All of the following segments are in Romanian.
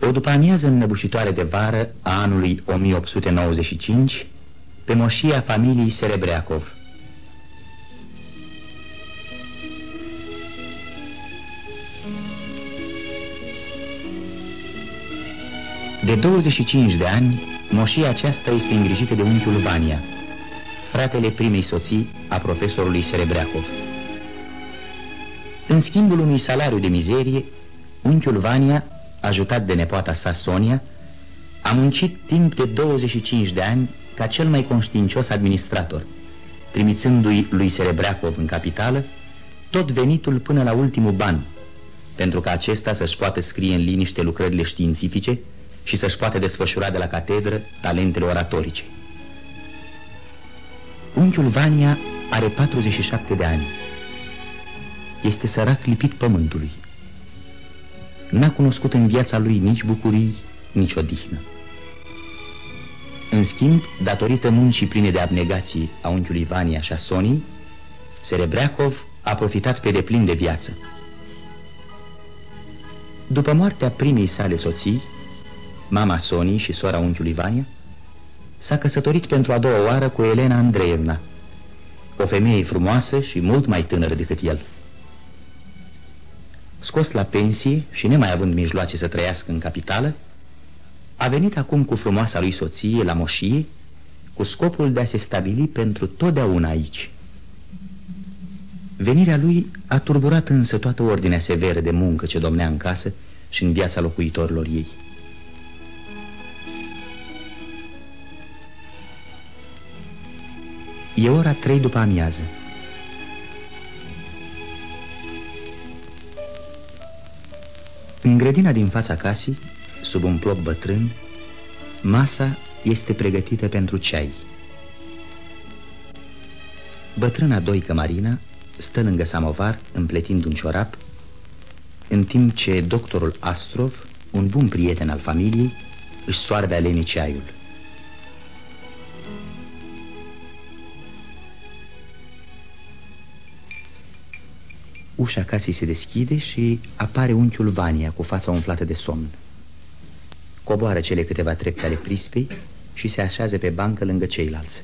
O după-amiază înnăbușitoare de vară a anului 1895, pe moșia familiei Serebreacov. De 25 de ani, moșia aceasta este îngrijită de unchiul Vania, fratele primei soții a profesorului Serebreacov. În schimbul unui salariu de mizerie, unchiul Vania, ajutat de nepoata sa Sonia, a muncit timp de 25 de ani ca cel mai conștiincios administrator, trimițându-i lui Serebreacov în capitală tot venitul până la ultimul ban, pentru ca acesta să-și poată scrie în liniște lucrările științifice și să-și poată desfășura de la catedră talentele oratorice. Unchiul Vania are 47 de ani. Este sărac lipit pământului. N-a cunoscut în viața lui nici bucurii, nici odihnă. În schimb, datorită muncii pline de abnegație a unchiului Vania și a Sonii, Serebreacov a profitat pe deplin de viață. După moartea primei sale soții, mama Sonii și sora unchiului Vania, s-a căsătorit pentru a doua oară cu Elena Andreevna, o femeie frumoasă și mult mai tânără decât el. Scos la pensie și nemai având mijloace să trăiască în capitală, a venit acum cu frumoasa lui soție la moșie, cu scopul de a se stabili pentru totdeauna aici. Venirea lui a turburat însă toată ordinea severă de muncă ce domnea în casă și în viața locuitorilor ei. E ora 3 după amiază. În grădina din fața casei, sub un ploc bătrân, masa este pregătită pentru ceai. Bătrâna Doică Marina stă lângă samovar împletind un ciorap, în timp ce doctorul Astrov, un bun prieten al familiei, își soarbe alenii ceaiul. Ușa casei se deschide și apare unchiul Vania cu fața umflată de somn. Coboară cele câteva trepte ale prispei și se așează pe bancă lângă ceilalți.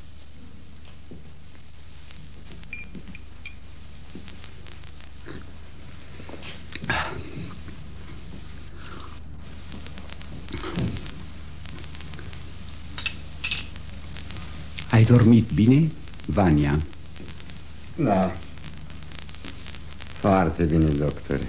Ai dormit bine, Vania? Da. Foarte bine, doctore.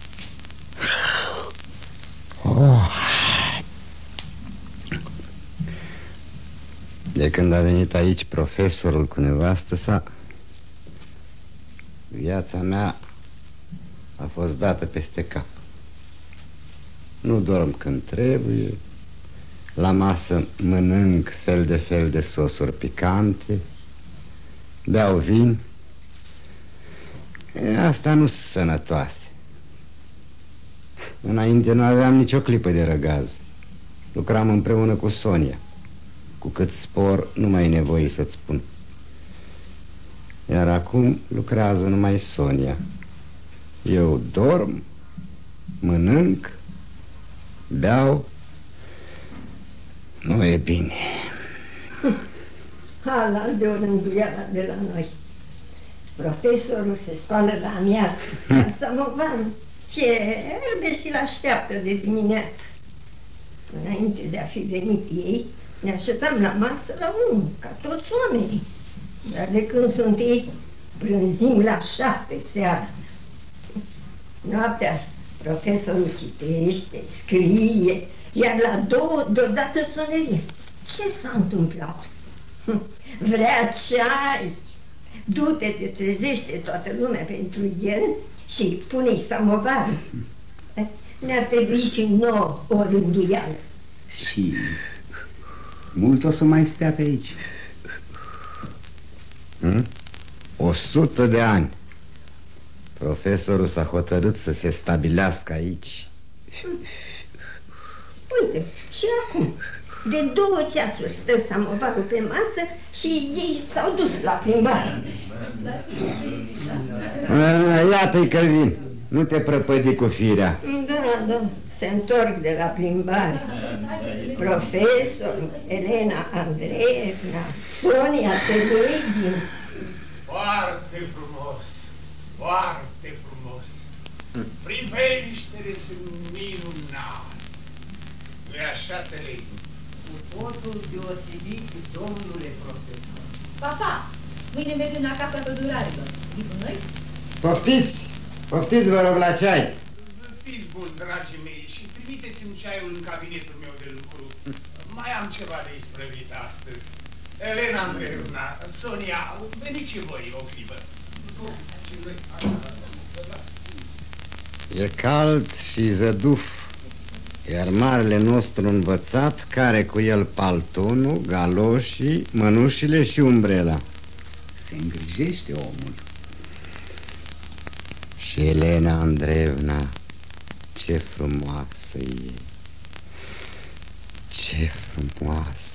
De când a venit aici profesorul cu nevastă sa, viața mea a fost dată peste cap. Nu dorm când trebuie, la masă mănânc fel de sosuri picante, beau vin. Asta nu sunt sănătoase. Înainte nu aveam nicio clipă de răgaz. Lucram împreună cu Sonia. Cu cât spor, nu mai e nevoie să-ți spun. Iar acum lucrează numai Sonia. Eu dorm, mănânc, beau. Nu e bine. Halal de o rânduială de la noi. Profesorul se scoală la amiază la samovar, cierbe și l-așteaptă de dimineață. Înainte de a fi venit ei, ne așezam la masă la 1, ca toți oamenii. Dar de când sunt ei, prânzim la 7 seara. Noaptea profesorul citește, scrie, iar la 2 deodată sonerie. Ce s-a întâmplat? Vrea ceai. Du-te, te trezește toată lumea pentru el și pune-i samovarul. Ne-ar trebui și nouă o rânduială. Și mult o să mai stea pe aici? 100 de ani. Profesorul s-a hotărât să se stabilească aici. Uite, și acum de 2 ceasuri stă samovarul pe masă și ei s-au dus la plimbare. Iată-i că vin. Nu te prăpădi cu firea. Da, se întorc de la plimbare. Profesor Elena Andreevna, Sonia Teleghin. Foarte frumos, foarte frumos. Priveștele sunt minunate. Nu-i așa, Teleghin? Cu totul deosebit, domnule profesor. Papa, mâine mergem la casa pădurarilor. Vii cu noi? Poftiți! Poftiți, vă rog, la ceai! Fiți buni, dragii mei, și trimiteți-mi ceaiul în cabinetul meu de lucru. Mai am ceva de isprăvit astăzi. Elena Andreevna, Sonia, veniți și voi o clipă. E cald și zăduf, iar marele nostru învățat care cu el paltonul, galoșii, mănușile și umbrela. Se îngrijește omul. Și Elena Andreevna, ce frumoasă e! Ce frumoasă!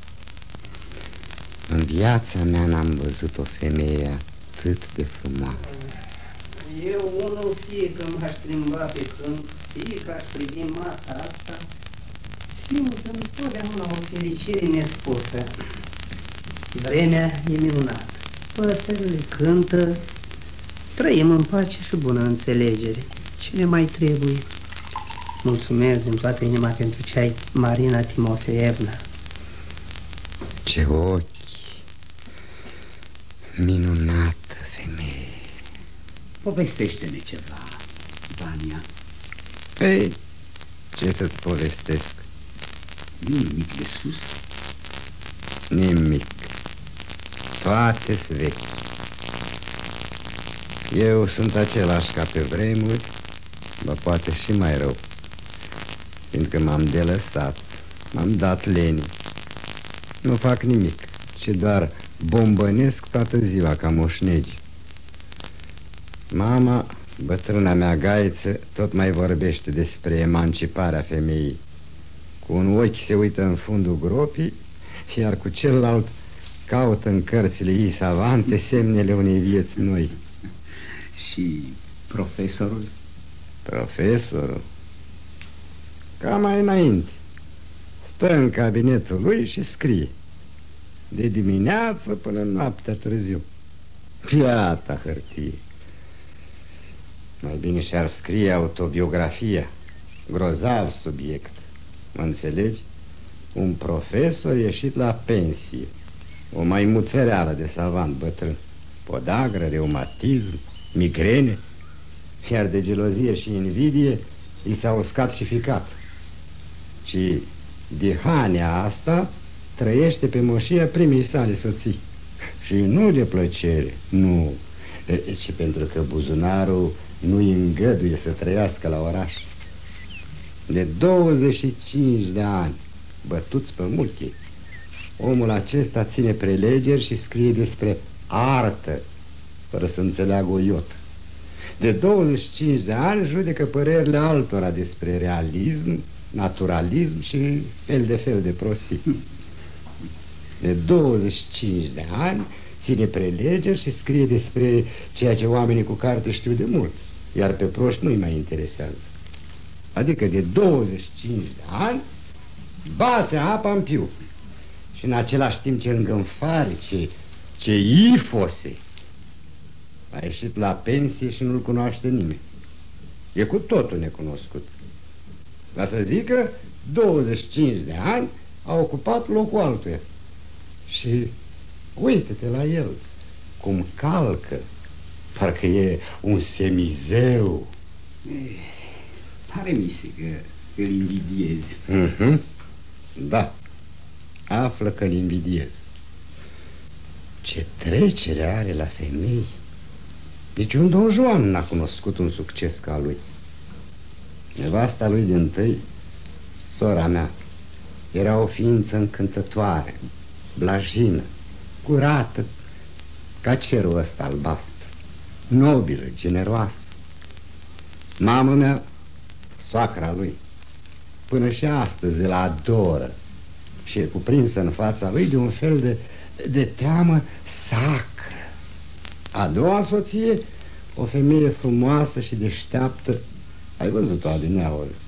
În viața mea n-am văzut o femeie atât de frumoasă. Eu unul, fie că m-aș plimba pe câmp, fie că aș privi masa asta, simt întotdeauna o fericire nespusă. Vremea e minunată, păsările cântă, trăim în pace și bună înțelegere. Ce ne mai trebuie? Mulțumesc din toată inima pentru ceai, Marina Timofeevna. Ce ochi! Minunată femeie! Povestește-ne ceva, Vania. Ei, ce să-ți povestesc? Nimic de sus? Nimic. Toate-s vechi. Eu sunt același ca pe vremuri, bă, poate și mai rău, fiindcă m-am delăsat, m-am dat lenii. Nu fac nimic, ci doar bombănesc toată ziua ca moșnegi. Mama, bătrâna mea gaiță, tot mai vorbește despre emanciparea femeii. Cu un ochi se uită în fundul gropii, iar cu celălalt caută în cărțile ei savante semnele unei vieți noi. Și profesorul? Profesorul? Ca mai înainte. Stă în cabinetul lui și scrie. De dimineață până noaptea târziu. Piata hârtie. Mai bine și-ar scrie autobiografia. Grozav subiect. Mă înțelegi? Un profesor ieșit la pensie. O maimuță reală de savant bătrân. Podagră, reumatism, migrene. Iar de gelozie și invidie i s-a uscat și ficat. Și dihania asta trăiește pe moșia primii sale soții. Și nu de plăcere, nu, ci pentru că buzunarul nu-i îngăduie să trăiască la oraș. De 25 de ani, bătuți pe muchii, omul acesta ține prelegeri și scrie despre artă, fără să înțeleagă o iotă. De 25 de ani judecă părerile altora despre realism, naturalism și fel de prostii. De 25 de ani ține prelegeri și scrie despre ceea ce oamenii cu carte știu de mult, iar pe proști nu-i mai interesează. Adică de 25 de ani bate apa în piu. Și în același timp ce îngânfare, ce ifose. A ieșit la pensie și nu-l cunoaște nimeni. E cu totul necunoscut. Va să zică, 25 de ani a ocupat locul altuia. Și uite-te la el, cum calcă, parcă e un semizeu. Pare mi se că îl invidiezi. Da, află că îl invidiez. Ce trecere are la femei! Niciun Don Juan n-a cunoscut un succes ca lui. Nevasta lui dintâi, sora mea, era o ființă încântătoare, blajină, curată, ca cerul ăsta albastru, nobilă, generoasă. Mama mea, soacra lui, până și astăzi îl adoră și e cuprinsă în fața lui de un fel de teamă sacră. A doua soție, o femeie frumoasă și deșteaptă, ai văzut-o adineaori,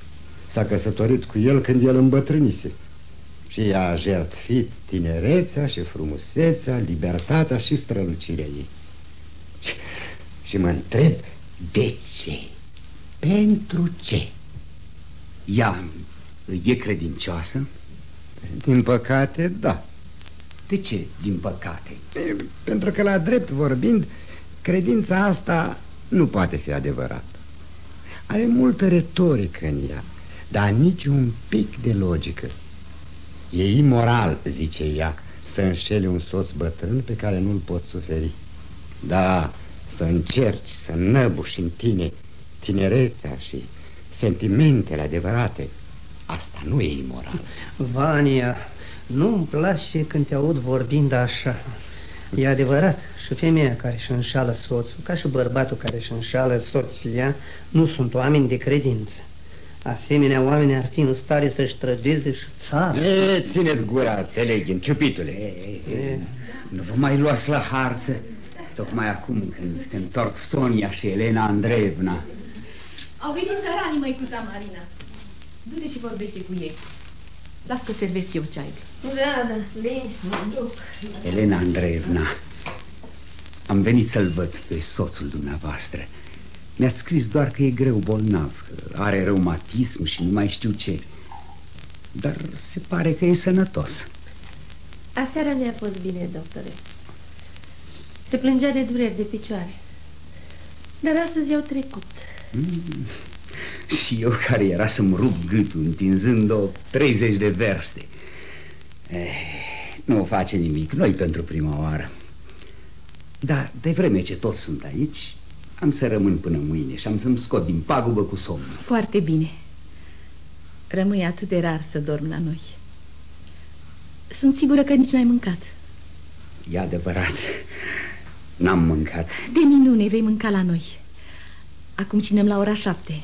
s-a căsătorit cu el când el îmbătrânise și i-a jertfit tinerețea și frumusețea, libertatea și strălucirea ei. Și mă întreb de ce? Pentru ce? Ea e credincioasă? Din păcate, da. De ce, din păcate? Pentru că, la drept vorbind, credința asta nu poate fi adevărată. Are multă retorică în ea, dar nici un pic de logică. E imoral, zice ea, să înșeli un soț bătrân pe care nu-l poți suferi. Da, să încerci să năbuși în tine tinerețea și sentimentele adevărate, asta nu e imoral. Vania, nu-mi place când te aud vorbind așa. E adevărat, și femeia care își înșală soțul, ca și bărbatul care își înșală soția, nu sunt oameni de credință. Asemenea oameni ar fi în stare să-și trăgeze și țara. Țineți gura, Teleghin, ciupitule. Nu vă mai luați la harță, tocmai acum când se întorc Sonia și Elena Andreevna. Au venit țăranii, măicuța Marina. Du-te și vorbește cu ei. Las că servesc eu ceaiul. Da, bine, mă duc. Elena Andreevna, am venit să-l văd pe soțul dumneavoastră. Mi-ați scris doar că e greu bolnav, are reumatism și nu mai știu ce. Dar se pare că e sănătos. Aseară mi-a fost bine, doctore. Se plângea de dureri de picioare. Dar astăzi i-au trecut. Și eu care era să-mi rup gâtul întinzând-o 30 de verste. Nu face nimic, nu-i pentru prima oară. Dar de vreme ce toți sunt aici, am să rămân până mâine și am să-mi scot din pagubă cu somnul. Foarte bine. Rămâi atât de rar să dorm la noi. Sunt sigură că nici n-ai mâncat. E adevărat, n-am mâncat. De minune, vei mânca la noi. Acum cinem la ora 7.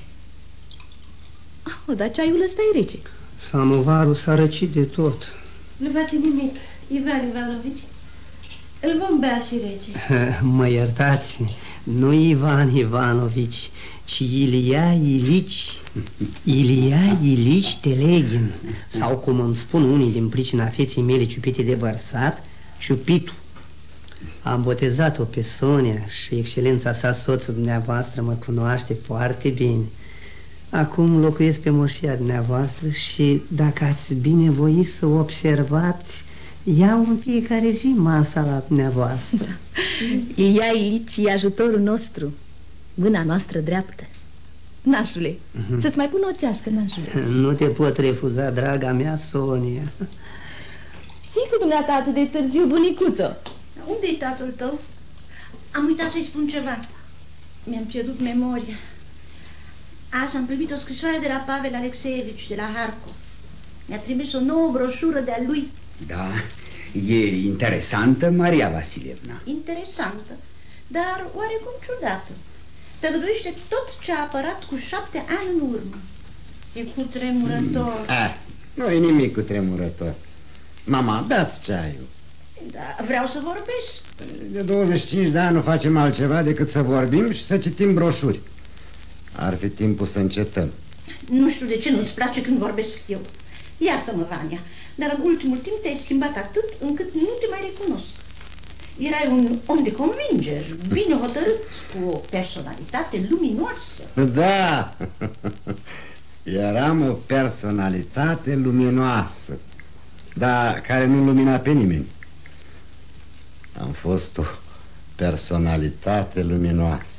Dar ceaiul ăsta e rece. Samovarul s-a răcit de tot. Nu face nimic, Ivan Ivanovici. Îl vom bea și rece. Mă iertați, nu Ivan Ivanovici, ci Ilia Ilici. Ilia Ilici Teleghin. Sau cum îmi spun unii din pricina feții mele ciupite de bărsat, ciupitu. Am botezat-o pe Sonia și excelența sa, soțul dumneavoastră, mă cunoaște foarte bine. Acum locuiesc pe moșia dumneavoastră și dacă ați binevoit să observați, iau în fiecare zi masa la dumneavoastră. Da. Ilia Ilici e ajutorul nostru, mâna noastră dreaptă. Nașule, să-ți mai pun o ceașcă, nașule. Nu te pot refuza, draga mea Sonia. Ce-i cu dumneata atât de târziu, bunicuțo? Unde-i tatăl tău? Am uitat să-i spun ceva. Mi-am pierdut memoria. Azi am primit o scrisoare de la Pavel Alexeevici, de la Harkov. Mi-a trimis o nouă broșură de-a lui. Da, e interesantă, Maria Vasilievna. Interesantă, dar oarecum ciudată. Tăgăduiește tot ce a apărat cu 7 ani în urmă. E cutremurător. Nu e nimic cutremurător. Mama, beați ceaiul. Da, vreau să vorbesc. De 25 de ani nu facem altceva decât să vorbim și să citim broșuri. Ar fi timpul să încetăm. Nu știu de ce nu-ți place când vorbesc eu. Iartă-mă, Vania, dar în ultimul timp te-ai schimbat atât încât nu te mai recunosc. Erai un om de convingeri, bine hotărât, cu o personalitate luminoasă. Da, eram o personalitate luminoasă, dar care nu lumina pe nimeni. Am fost o personalitate luminoasă.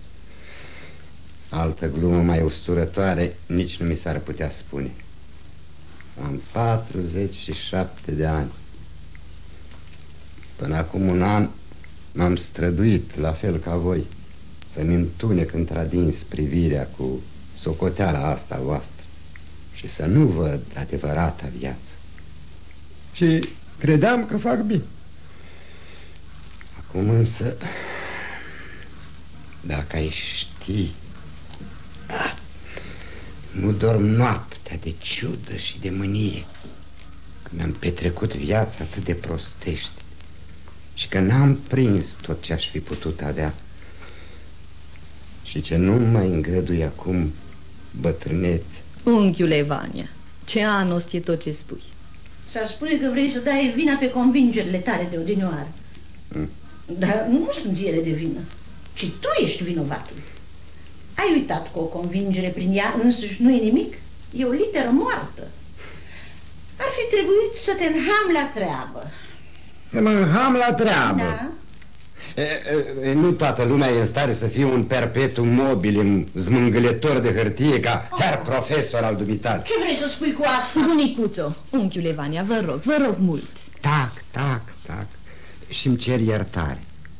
Altă glumă mai usturătoare nici nu mi s-ar putea spune. Am 47 de ani. Până acum un an m-am străduit, la fel ca voi, să-mi întunec într-adins privirea cu socoteala asta voastră și să nu văd adevărata viață. Și credeam că fac bine. Acum însă, dacă ai ști, nu dorm noaptea de ciudă și de mânie, că mi-am petrecut viața atât de prostește și că n-am prins tot ce aș fi putut avea și ce nu mai îngăduie acum bătrânețe. Unchiule Vania, ce anost e tot ce spui. S-ar spune că vrei să dai vina pe convingerile tale de odinioară. Dar nu sunt ele de vină, ci tu ești vinovatul. Ai uitat că o convingere prin ea însuși nu e nimic? E o literă moartă. Ar fi trebuit să te înham la treabă. Să mă înham la treabă? Da. Nu toată lumea e în stare să fie un perpetuum mobile zmângâletor de hârtie ca herr profesor al dumitale. Ce vrei să spui cu asta? Bunicuțo, unchiule Vania, vă rog mult. Tac. Și-mi cer iertare.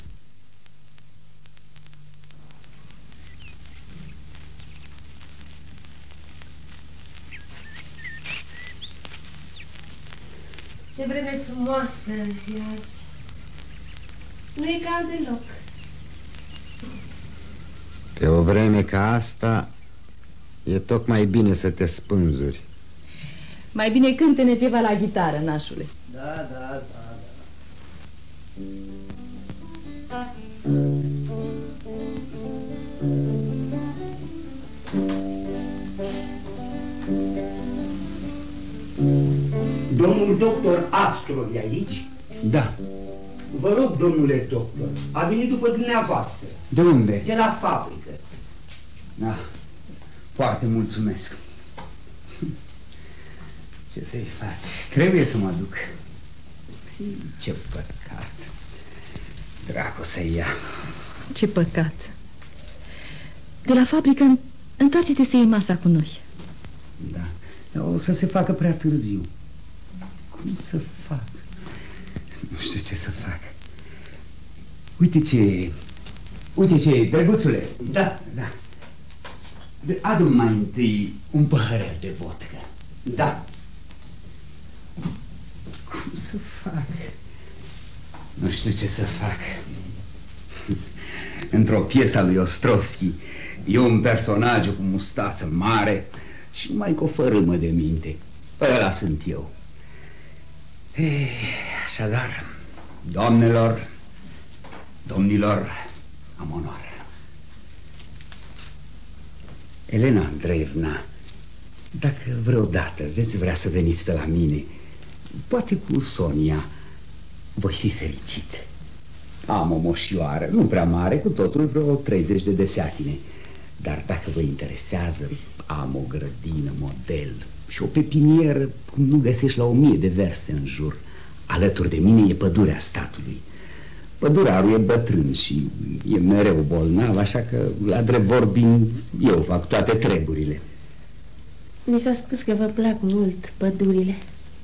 Ce vreme frumoasă e azi. Nu e cald deloc. Pe o vreme ca asta e tocmai bine să te spânzuri. Mai bine cânte-ne ceva la ghitară, nașule. Da. Domnul doctor Astrov e aici? Da. Vă rog, domnule doctor, a venit după dumneavoastră. De unde? De la fabrică. Da. Foarte mulțumesc. Ce să-i faci? Trebuie să mă duc. Ce păcat. Dracu să-i ia. Ce păcat. De la fabrică, întoarce-te să iei masa cu noi. Da. Dar o să se facă prea târziu. Cum să fac? Nu știu ce să fac. Uite ce, drăguțule. Da. Adu-mi mai întâi un păhărel de vodcă. Da. Cum să fac? Nu știu ce să fac. Într-o piesă a lui Ostrovski e un personaj cu mustață mare și numai cu o fărâmă de minte. Ăla sunt eu. Așadar, doamnelor, domnilor, am onoare. Elena Andreevna, dacă vreodată veți vrea să veniți pe la mine, poate cu Sonia, voi fi fericit. Am o moșioară, nu prea mare, cu totul vreo 30 de deseatine. Dar dacă vă interesează, am o grădină model și o pepinieră cum nu găsești la 1000 de verste în jur. Alături de mine e pădurea statului. Pădurarul e bătrân și e mereu bolnav, așa că, la drept vorbind, eu fac toate treburile. Mi s-a spus că vă plac mult pădurile.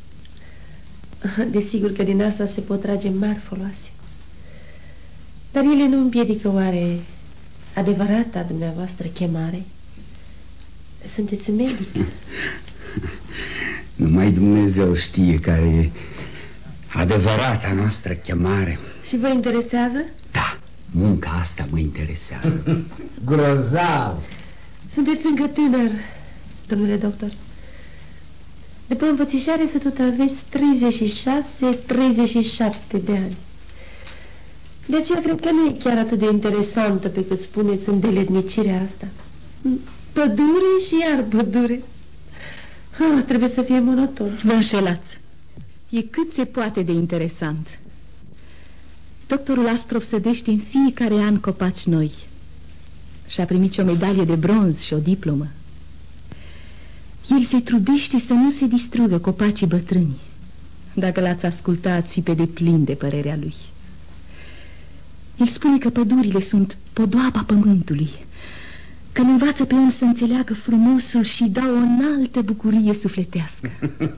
Desigur că din asta se pot trage mari foloase. Dar ele nu împiedică oare adevărata dumneavoastră chemare? Sunteți medic. Numai Dumnezeu știe care e adevărata noastră chemare. Și vă interesează? Da, munca asta mă interesează. Grozav! Sunteți încă tânăr, domnule doctor. După învățișare să tot aveți 36-37 de ani. De aceea cred că nu e chiar atât de interesantă pe cât spuneți îndeletnicirea asta. Pădure și iar pădure. Trebuie să fie monoton. Vă înșelați. E cât se poate de interesant. Doctorul Astrov sădește în fiecare an copaci noi. Și-a primit și o medalie de bronz și o diplomă. El se trudește să nu se distrugă copacii bătrâni. Dacă l-ați asculta, ați fi pe deplin de părerea lui. El spune că pădurile sunt podoaba pământului, că îl învață pe om să înțeleagă frumosul și dau o înaltă bucurie sufletească.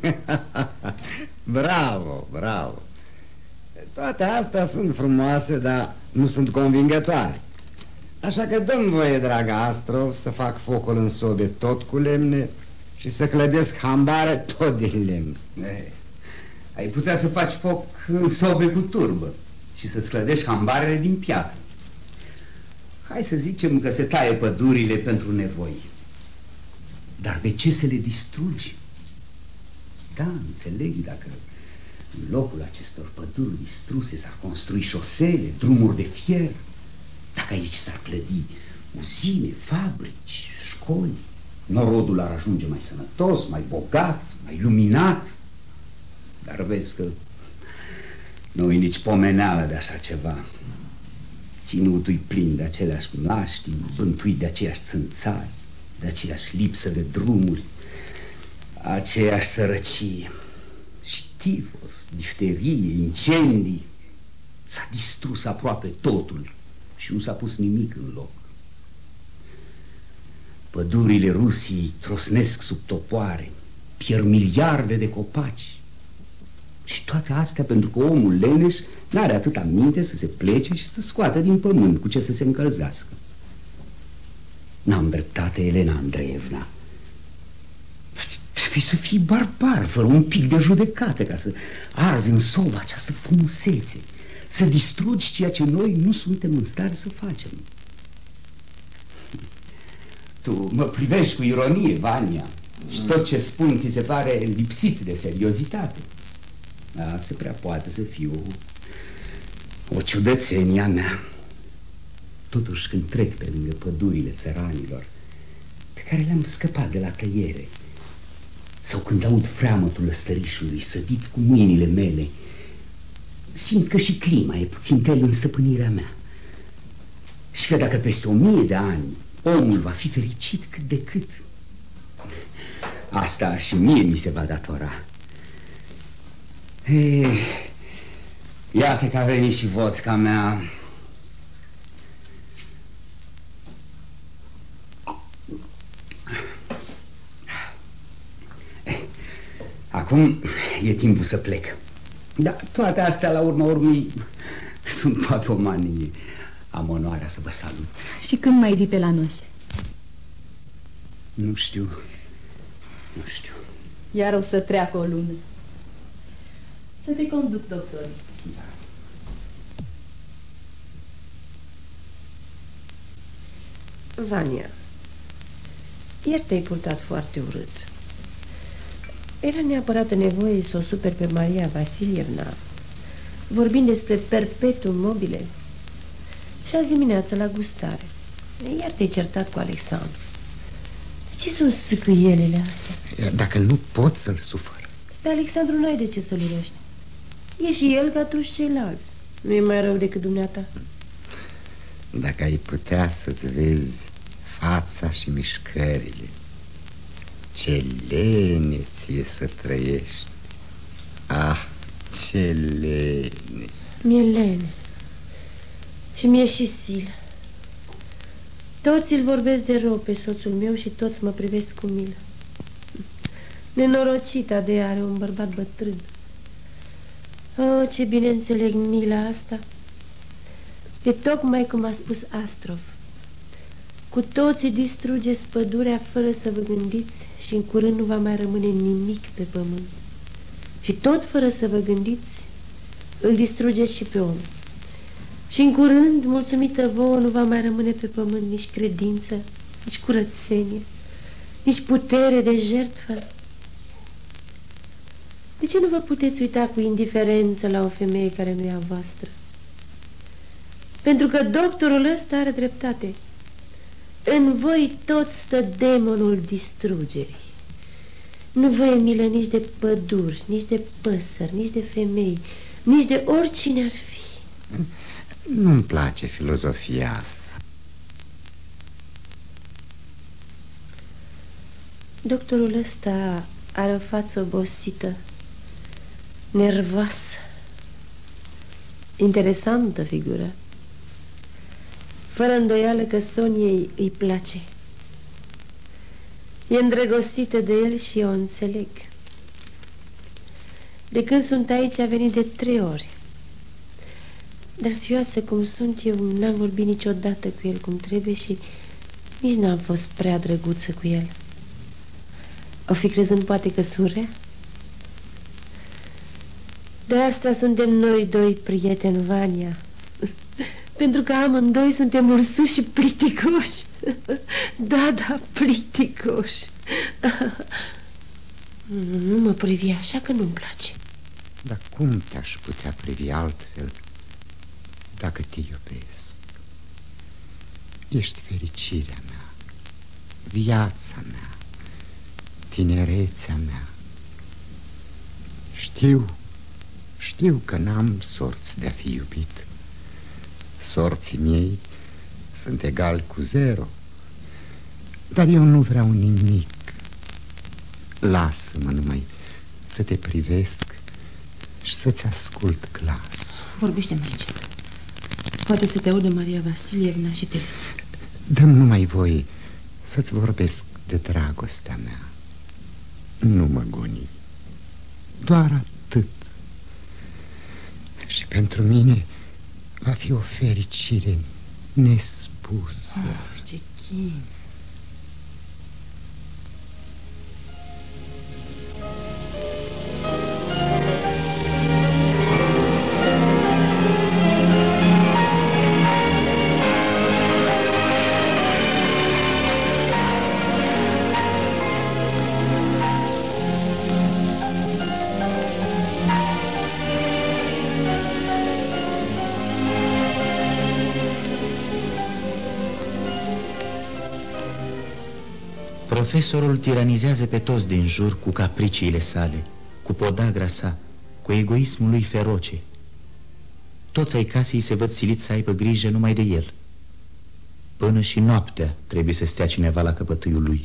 Bravo, bravo. Toate astea sunt frumoase, dar nu sunt convingătoare. Așa că dă-mi voie, dragă Astrov, să fac focul în sobe tot cu lemne și să clădesc hambare tot din lemn. Ai putea să faci foc în sobe cu turbă și să-ți clădești hambarele din piatră. Hai să zicem că se taie pădurile pentru nevoi. Dar de ce să le distrugi? Da, înțeleg, dacă în locul acestor păduri distruse s-ar construi șosele, drumuri de fier, dacă aici s-ar clădi uzine, fabrici, școli, Norodul ar ajunge mai sănătos, mai bogat, mai luminat. Dar vezi că nu-i nici pomeneală de așa ceva. Ținutul-i plin de aceleași mlaștini, bântuit de aceiași țânțari, de aceeași lipsă de drumuri, aceeași sărăcie. Și tifos, difterie, incendii. S-a distrus aproape totul și nu s-a pus nimic în loc. Pădurile Rusiei trosnesc sub topoare, pierd miliarde de copaci. Și toate astea pentru că omul leneș n-are atâta minte să se plece și să scoată din pământ cu ce să se încălzească. N-am dreptate, Elena Andreevna. Trebuie să fii barbar, fără un pic de judecată, ca să arzi în soba această frumusețe, să distrugi ceea ce noi nu suntem în stare să facem. Tu mă privești cu ironie, Vania, și tot ce spun ți se pare lipsit de seriozitate. Da, se prea poate să fiu o ciudățenie a mea. Totuși, când trec pe lângă pădurile țăranilor pe care le-am scăpat de la tăiere, sau când aud freamătul lăstărișului sădit cu mâinile mele, simt că și clima e puțin tel în stăpânirea mea. Și că dacă peste 1000 de ani omul va fi fericit cât de cât, asta și mie mi se va datora. Iată că a venit și vodka mea. Acum e timpul să plec. Dar toate astea la urma urmei sunt poate o manie. Am onoarea să vă salut. Și când mai vii pe la noi? Nu știu. Iar o să treacă o lună. Să te conduc, doctor. Da. Vania, ieri te-ai purtat foarte urât. Era neapărat nevoie să o superi pe Maria Vasilievna, vorbind despre perpetuum mobile. Și azi dimineață la gustare iar te-ai certat cu Alexandru. Ce sunt sâcâielele astea? Dacă nu pot să-l sufăr. Pe Alexandru n-ai de ce să-l urăști. E și el ca toți ceilalți. Nu e mai rău decât dumneata. Dacă ai putea să-ți vezi fața și mișcările, ce lene ție să trăiești. Ah, ce lene. Mi-e lene. Și mi-e și silă. Toți îl vorbesc de rău pe soțul meu și toți mă privesc cu milă. Nenorocita de ea are un bărbat bătrân. Oh, ce bine înțeleg mila asta. E tocmai cum a spus Astrov. Cu toții distrugeți pădurea fără să vă gândiți și în curând nu va mai rămâne nimic pe pământ. Și tot fără să vă gândiți, îl distrugeți și pe om. Și în curând, mulțumită vouă, nu va mai rămâne pe pământ nici credință, nici curățenie, nici putere de jertfă. De ce nu vă puteți uita cu indiferență la o femeie care nu e a voastră? Pentru că doctorul ăsta are dreptate. În voi tot stă demonul distrugerii. Nu vă e milă nici de păduri, nici de păsări, nici de femei, nici de oricine ar fi. Nu-mi place filozofia asta. Doctorul ăsta are o față obosită, nervoasă, interesantă figură. Fără îndoială că Soniei îi place. E îndrăgostită de el și eu o înțeleg. De când sunt aici a venit de 3 ori. Dar sfioasă cum sunt eu, n-am vorbit niciodată cu el cum trebuie și nici n-am fost prea drăguță cu el. O fi crezând poate că sunt rea? De asta suntem noi doi prieteni, Vania. Pentru că amândoi suntem ursuși și pliticoși. Da, pliticoși. Nu mă privi așa că nu-mi place. Dar cum te-aș putea privi altfel dacă te iubesc? Ești fericirea mea, viața mea, tinerețea mea. Știu că n-am sorți de a fi iubit. Sorții miei sunt egali cu 0. Dar eu nu vreau nimic. Lasă-mă numai să te privesc și să-ți ascult glasul. Vorbește mai încet. Poate să te audă Maria Vasilievna și te... Dă-mi numai voie să-ți vorbesc de dragostea mea. Nu mă goni. Doar atât. Și pentru mine va fi o fericire nespusă. Oh, ce chin! Profesorul tiranizează pe toți din jur cu capriciile sale, cu podagra sa, cu egoismul lui feroce. Toți ai casei se văd siliți să aibă grijă numai de el. Până și noaptea trebuie să stea cineva la căpătâiul lui.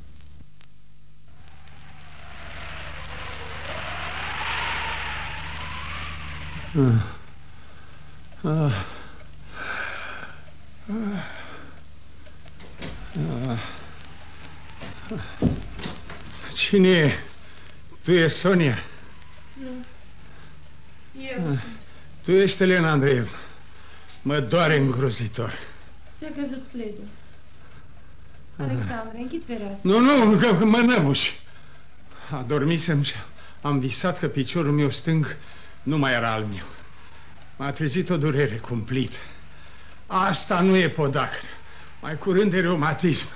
Cine e? Tu e Sonia? Nu. Eu. Tu ești Elena Andreevna. Mă doare îngrozitor. Ți-a căzut pledul. Alexandre, închid fereastra. Nu, că mă năbuși. Adormisem și am visat că piciorul meu stâng nu mai era al meu. M-a trezit o durere cumplită. Asta nu e podacră. Mai curând de reumatism.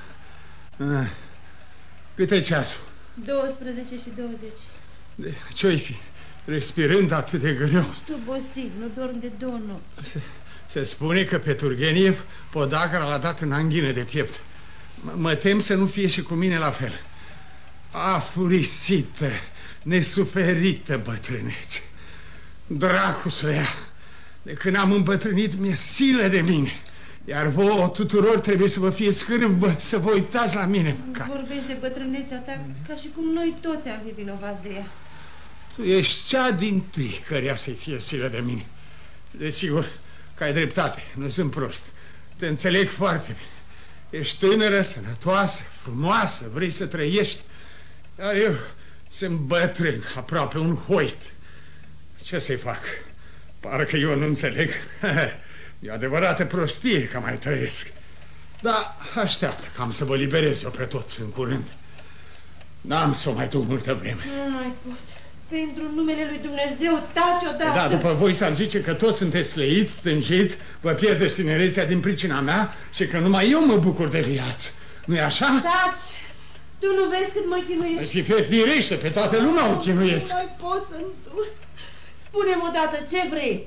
Cât-i ceasul? 12 și 20. Ce-o-i fi? Respirând atât de greu. Ești obosit, nu dorm de 2 nopți. Se spune că pe Turgeniev podacra l-a dat în anghină de piept. Mă tem să nu fie și cu mine la fel. Afurisită, nesuferită bătrânețe. Dracu să o ia. De când am îmbătrânit mi-e silă de mine. Iar vouă tuturor trebuie să vă fie scârbă să vă uitați la mine. Vorbești de bătrânețea ta ca și cum noi toți am fi vinovați de ea. Tu ești cea dintâi căreia să-i fie silă de mine. Desigur că ai dreptate, nu sunt prost. Te înțeleg foarte bine. Ești tânără, sănătoasă, frumoasă, vrei să trăiești. Dar eu sunt bătrân, aproape un hoit. Ce să-i fac? Parcă eu nu înțeleg. E o adevărată prostie că mai trăiesc. Dar așteaptă că am să vă liberez eu pe toți în curând. N-am să o mai duc multă vreme. Nu mai pot. Pentru numele lui Dumnezeu, taci odată. Da, după voi s-ar zice că toți sunteți sleiți, stânjiți, vă pierdeți tinerețea din pricina mea și că numai eu mă bucur de viață. Nu-i așa? Taci! Tu nu vezi cât mă chinuiești? Și firește, pe toată lumea o chinuiesc. Nu mai pot să îndur. Spune-mi odată, ce vrei?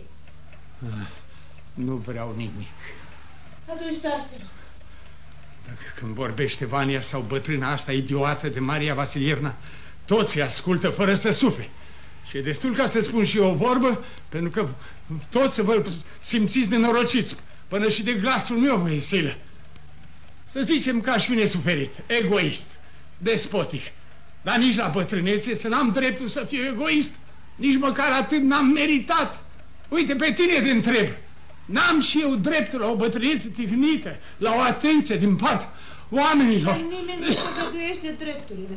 Nu vreau nimic. Atunci taci-te. Dacă când vorbește Vania sau bătrâna asta idiotă de Maria Vasilievna, toți ascultă fără să sufle. Și e destul ca să spun și eu o vorbă, pentru că toți să vă simțiți nenorociți. Până și de glasul meu vă e silă. Să zicem că aș fi nesuferit, egoist, despotic. Dar nici la bătrânețe să n-am dreptul să fiu egoist. Nici măcar atât n-am meritat. Uite, pe tine te întreb. N-am și eu dreptul la o bătrânețe tihnită, la o atenție din partea oamenilor. Dar nimeni nu păcătuiește drepturile.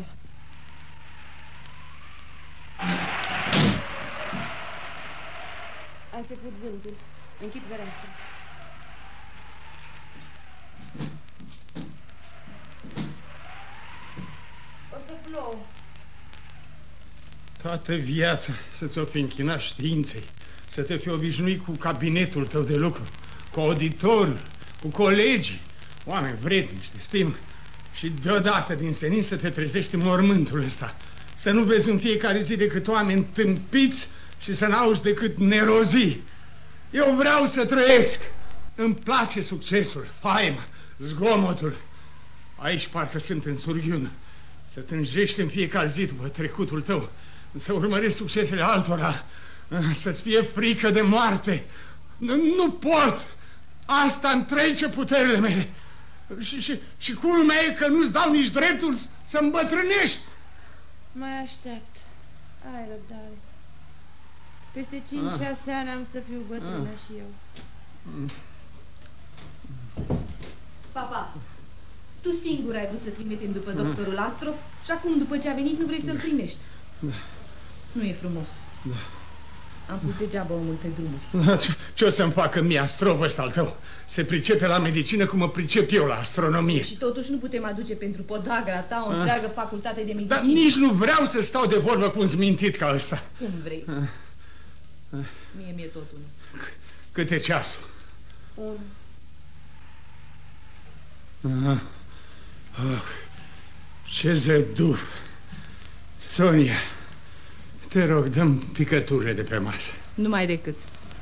A început vântul. Închid fereastra. O să plouă. Toată viața să ți-o fi închinat științei, să te fi obișnuit cu cabinetul tău de lucru, cu auditorul, cu colegii, oameni vrednici de stimă, și deodată din senin să te trezești în mormântul ăsta, să nu vezi în fiecare zi decât oameni tâmpiți și să n-auzi decât nerozii. Eu vreau să trăiesc. Îmi place succesul, faima, zgomotul. Aici parcă sunt în surghiun. Să tânjești în fiecare zi după trecutul tău, să urmărești succesele altora, să-ți fie frică de moarte. Nu pot! Asta întrece puterile mele. Și culmea e că nu-ți dau nici dreptul să îmbătrânești. Mai aștept. Ai răbdare. Peste 5-6 ani am să fiu bătrână și eu. Papa, tu singur ai vrut să trimitem după doctorul Astrov și acum, după ce a venit, nu vrei să-l primești. Nu e frumos. Am pus degeaba omul pe drumuri. Ce o să-mi facă mie Astrov ăsta al tău? Se pricepe la medicină cum mă pricep eu la astronomie. Și totuși nu putem aduce pentru podagra ta o întreagă facultate de medicină. Dar nici nu vreau să stau de vorbă cu un zmintit ca ăsta. Cum vrei. Mie tot unul. Cât e ceasul? 1. Ce zăduf! Sonia, te rog, dă-mi picăturile de pe masă. Numai decât.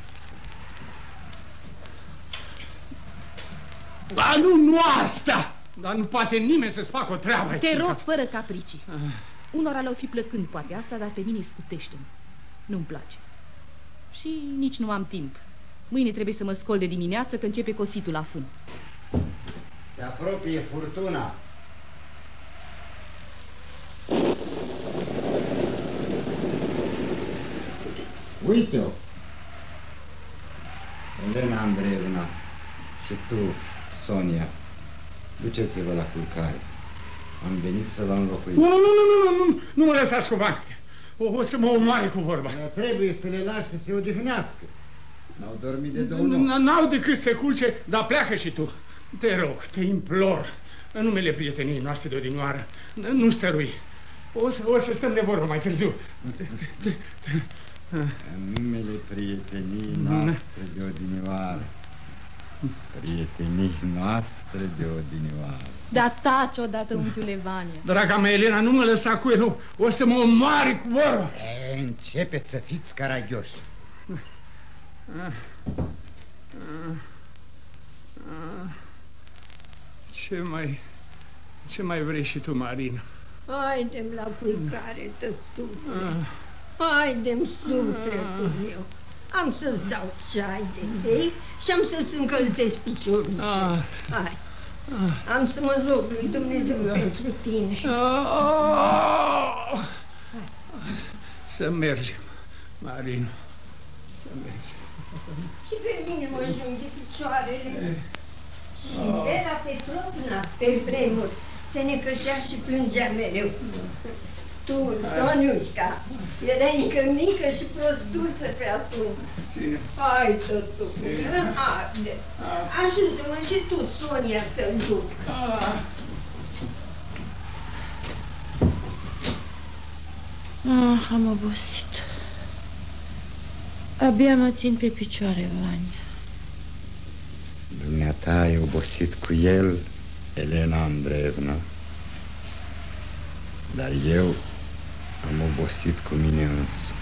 Nu asta! Dar nu poate nimeni să-ți facă o treabă. Te rog, fără capricii. Unora le-o fi plăcând poate asta, dar pe mine scutește-mă. Nu-mi place. Și nici nu am timp. Mâine trebuie să mă scol de dimineață, că începe cositul la fân. Se apropie furtuna. Uite-o! Elena Andreevna și tu, Sonia, duceți-vă la culcare. Am venit să vă înlocuiți. Nu mă lăsați cu bani. O să mă omoare cu vorba. Trebuie să le lași să se odihnească. N-au dormit de 2 nopți. N-au decât să se culce, dar pleacă și tu. Te rog, te implor, în numele prieteniei noastre de odinioară, nu stărui. O să stăm de vorbă mai târziu. În numele prieteniei noastre de odinioară. Prietenii noastre de odinioară. Da, taci odată, unchiule Vania. Draga mea, Elena, nu mă lăsa cu el, o să mă omoare cu vorba. Începeți să fiți caragioși. Ce mai vrei și tu, Marina? Haidem la culcare, tătucă. Haidem, sufletul meu. Am să-ți dau ceai de tei și am să-ți încălzesc piciorul. Hai. Am să mă rog lui Dumnezeu pentru tine. Să mergem, Marina. Să mergem. Și pe mine mă junge picioarele. Și Vera Petrovna, pe vremuri, se necășea și plângea mereu. Tu, Soniușca, erai încă mică și prostuță pe atunci. Hai, tătucule, haide. Ajută-mă și tu, Sonia, să-l duc. Am obosit. Abia mă țin pe picioare, Vania. Dumneata ai obosit cu el, Elena Andreevna. Dar eu am obosit cu mine însumi.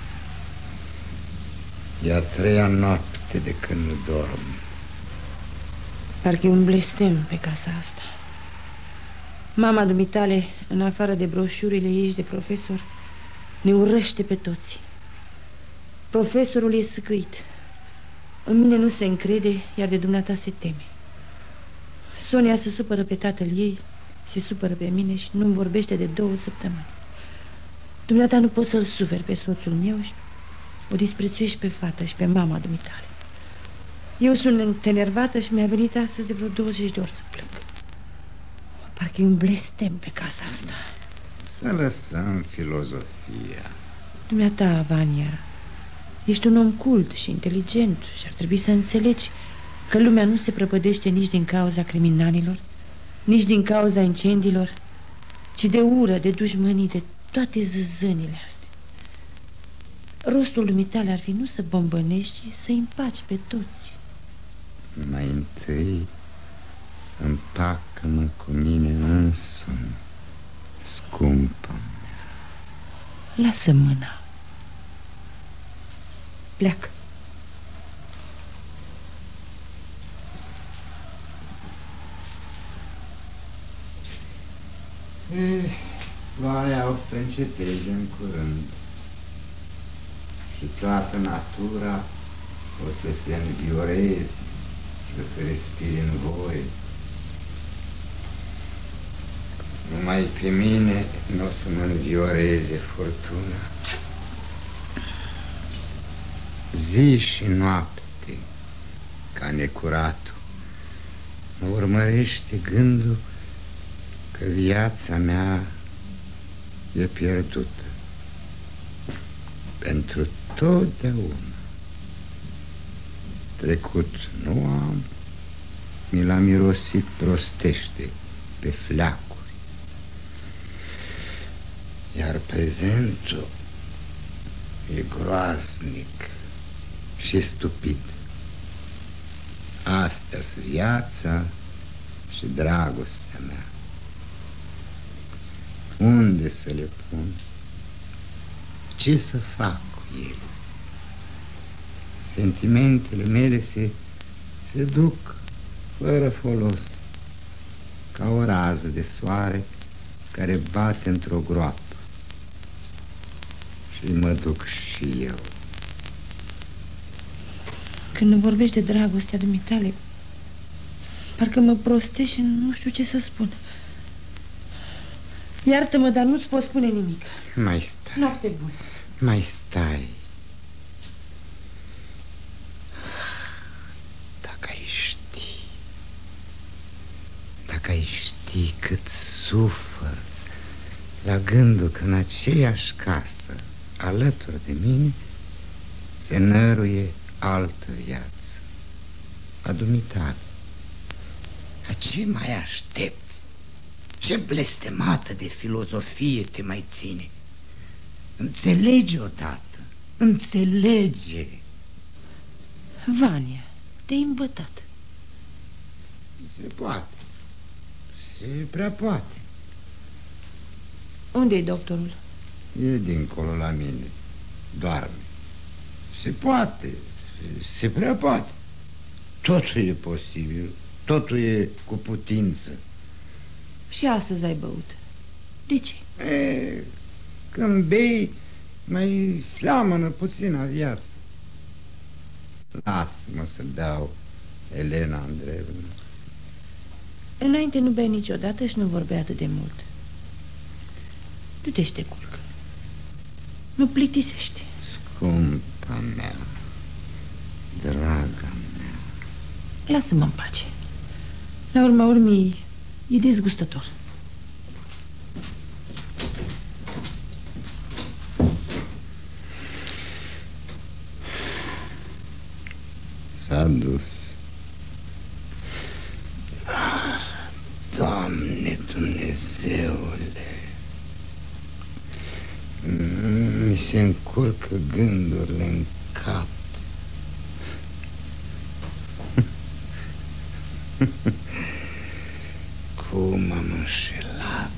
E a 3-a noapte de când nu dorm. Parcă e un blestem pe casa asta. Mama dumitale, în afară de broșurile ei de profesor, ne urăște pe toți. Profesorul e săcăit. În mine nu se încrede, iar de dumneata se teme. Sonia se supără pe tatăl ei, se supără pe mine și nu-mi vorbește de 2 săptămâni. Dumneata nu poți să-l suferi pe soțul meu și o disprețuiești pe fată și pe mama dumitale. Eu sunt enervată și mi-a venit astăzi de vreo 20 de ori să plâng. Parcă e un blestem pe casa asta. Să lăsăm filozofia. Dumneata, Vania, ești un om cult și inteligent și ar trebui să înțelegi că lumea nu se prăpădește nici din cauza criminalilor, nici din cauza incendiilor, ci de ură, de dușmănii, de toate zăzănile astea. Rostul dumitale ar fi nu să bombănești, ci să împaci pe toți. Mai întâi împacă-mă cu mine însumi, scumpă mea. Lasă mâna. Pleacă. Ploaia o să înceteze în curând și toată natura o să se învioreze și o să respire în voie. Numai pe mine nu o să mă învioreze furtuna. Zi și noapte, ca necuratul, mă urmărește gândul că viața mea e pierdută pentru totdeauna. Trecut nu am, mi l-a mirosit prostește pe fleacuri, iar prezentul e groaznic și stupid. Astea-s viața și dragostea mea. Unde să le pun? Ce să fac cu ele? Sentimentele mele se duc fără folos, ca o rază de soare care bate într-o groapă. Și mă duc și eu. Când îmi vorbești de dragostea dumitale, parcă mă prostești și nu știu ce să spun. Iartă-mă, dar nu-ți pot spune nimic. Mai stai. Noapte bună. Mai stai. Dacă ai ști cât sufăr la gândul că în aceeași casă, alături de mine, se năruie altă viață, a dumitale. Dar ce mai aștepți? Ce blestemată de filozofie te mai ține? Înțelege odată, înțelege. Vania, te-ai îmbătat. Se poate, se prea poate. Unde-i doctorul? E dincolo la mine, doarme. Se poate, se prea poate. Totul e posibil, totul e cu putință. Și astăzi ai băut. De ce? Când bei, mai seamănă puțin viață. Lasă-mă să beau, Elena Andreevna. Înainte nu bei niciodată și nu vorbea atât de mult. Du-te și te culcă. Nu plictisești. Scumpa mea, draga mea. Lasă-mă în pace. La urma urmii, e dezgustător. S-a dus. Doamne Dumnezeule, mi se încurcă gândurile în cap. Cum am înșelat.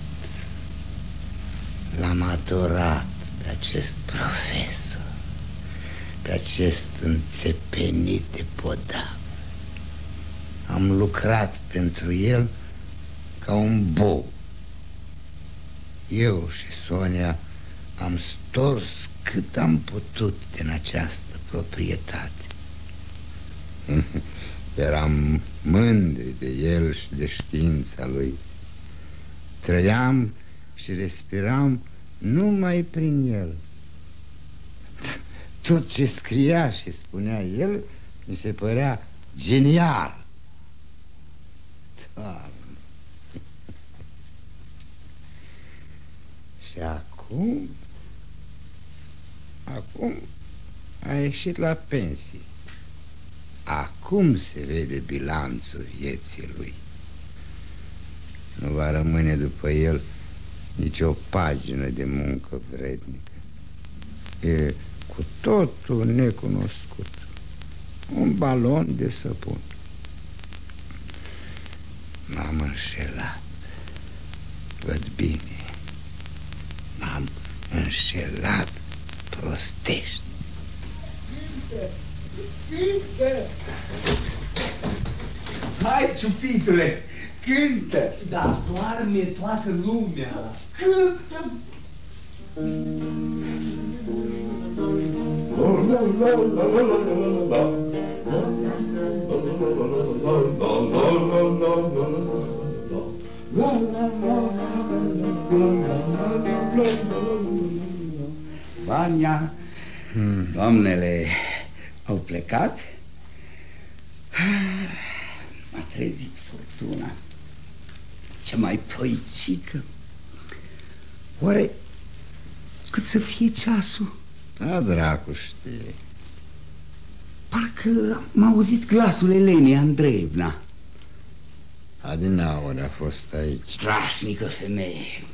L-am adorat pe acest profesor, pe acest înțepenit de podav. Am lucrat pentru el ca un bou. Eu și Sonia am stors cât am putut din această proprietate. Eram mândri de el și de știința lui. Trăiam și respiram numai prin el. Tot ce scria și spunea el mi se părea genial. Doamne. Și acum a ieșit la pensie. Acum se vede bilanțul vieții lui. Nu va rămâne după el nicio pagină de muncă vrednică. E cu totul necunoscut. Un balon de săpun. M-am înșelat. Văd bine. M-am înșelat prostești. Hai, ciupitule, cântă! Da, doarme toată lumea. cântă. Vania, doamnele au plecat. M-a trezit furtuna. Ce mai păicică. Oare cât să fie ceasul? Da, dracu, știe. Parcă m-a auzit glasul Elenei Andreevna. Adineaori a fost aici. Strașnică femeie.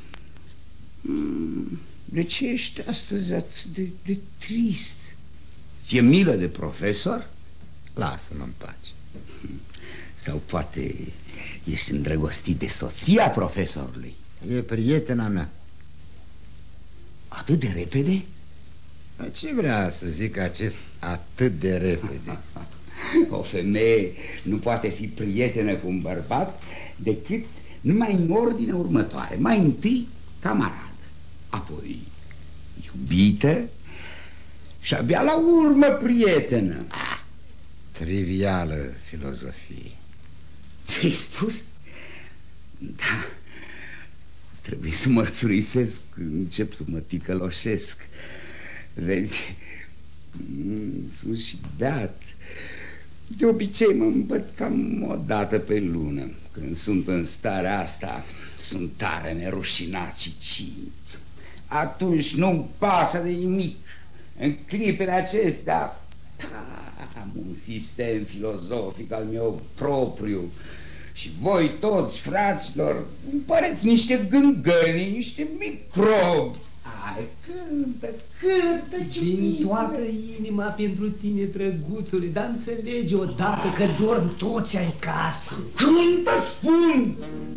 De ce ești astăzi atât de trist? Ți-e milă de profesor? Lasă-mă în pace. Sau poate ești îndrăgostit de soția profesorului? E prietena mea. Atât de repede? Dar ce vrea să zic acest atât de repede? O femeie nu poate fi prietenă cu un bărbat decât numai în ordine următoare. Mai întâi camaradă, apoi iubită și abia la urmă prietenă. Trivială filozofie. Ce-ai spus? Da, trebuie să mărturisesc, încep să mă ticăloșesc. Vezi, sunt și beat. De obicei mă îmbăt cam o dată pe lună. Când sunt în starea asta, sunt tare nerușinat și cinic. Atunci nu-mi pasă de nimic. În clipele acestea am un sistem filozofic al meu propriu. Și voi toți, fraților, îmi păreți niște gângăni, niște microbi. Hai, cântă, din toată inima pentru tine, drăguțule, dar înțelege odată că dorm toți în casă. Cântă-ți spun!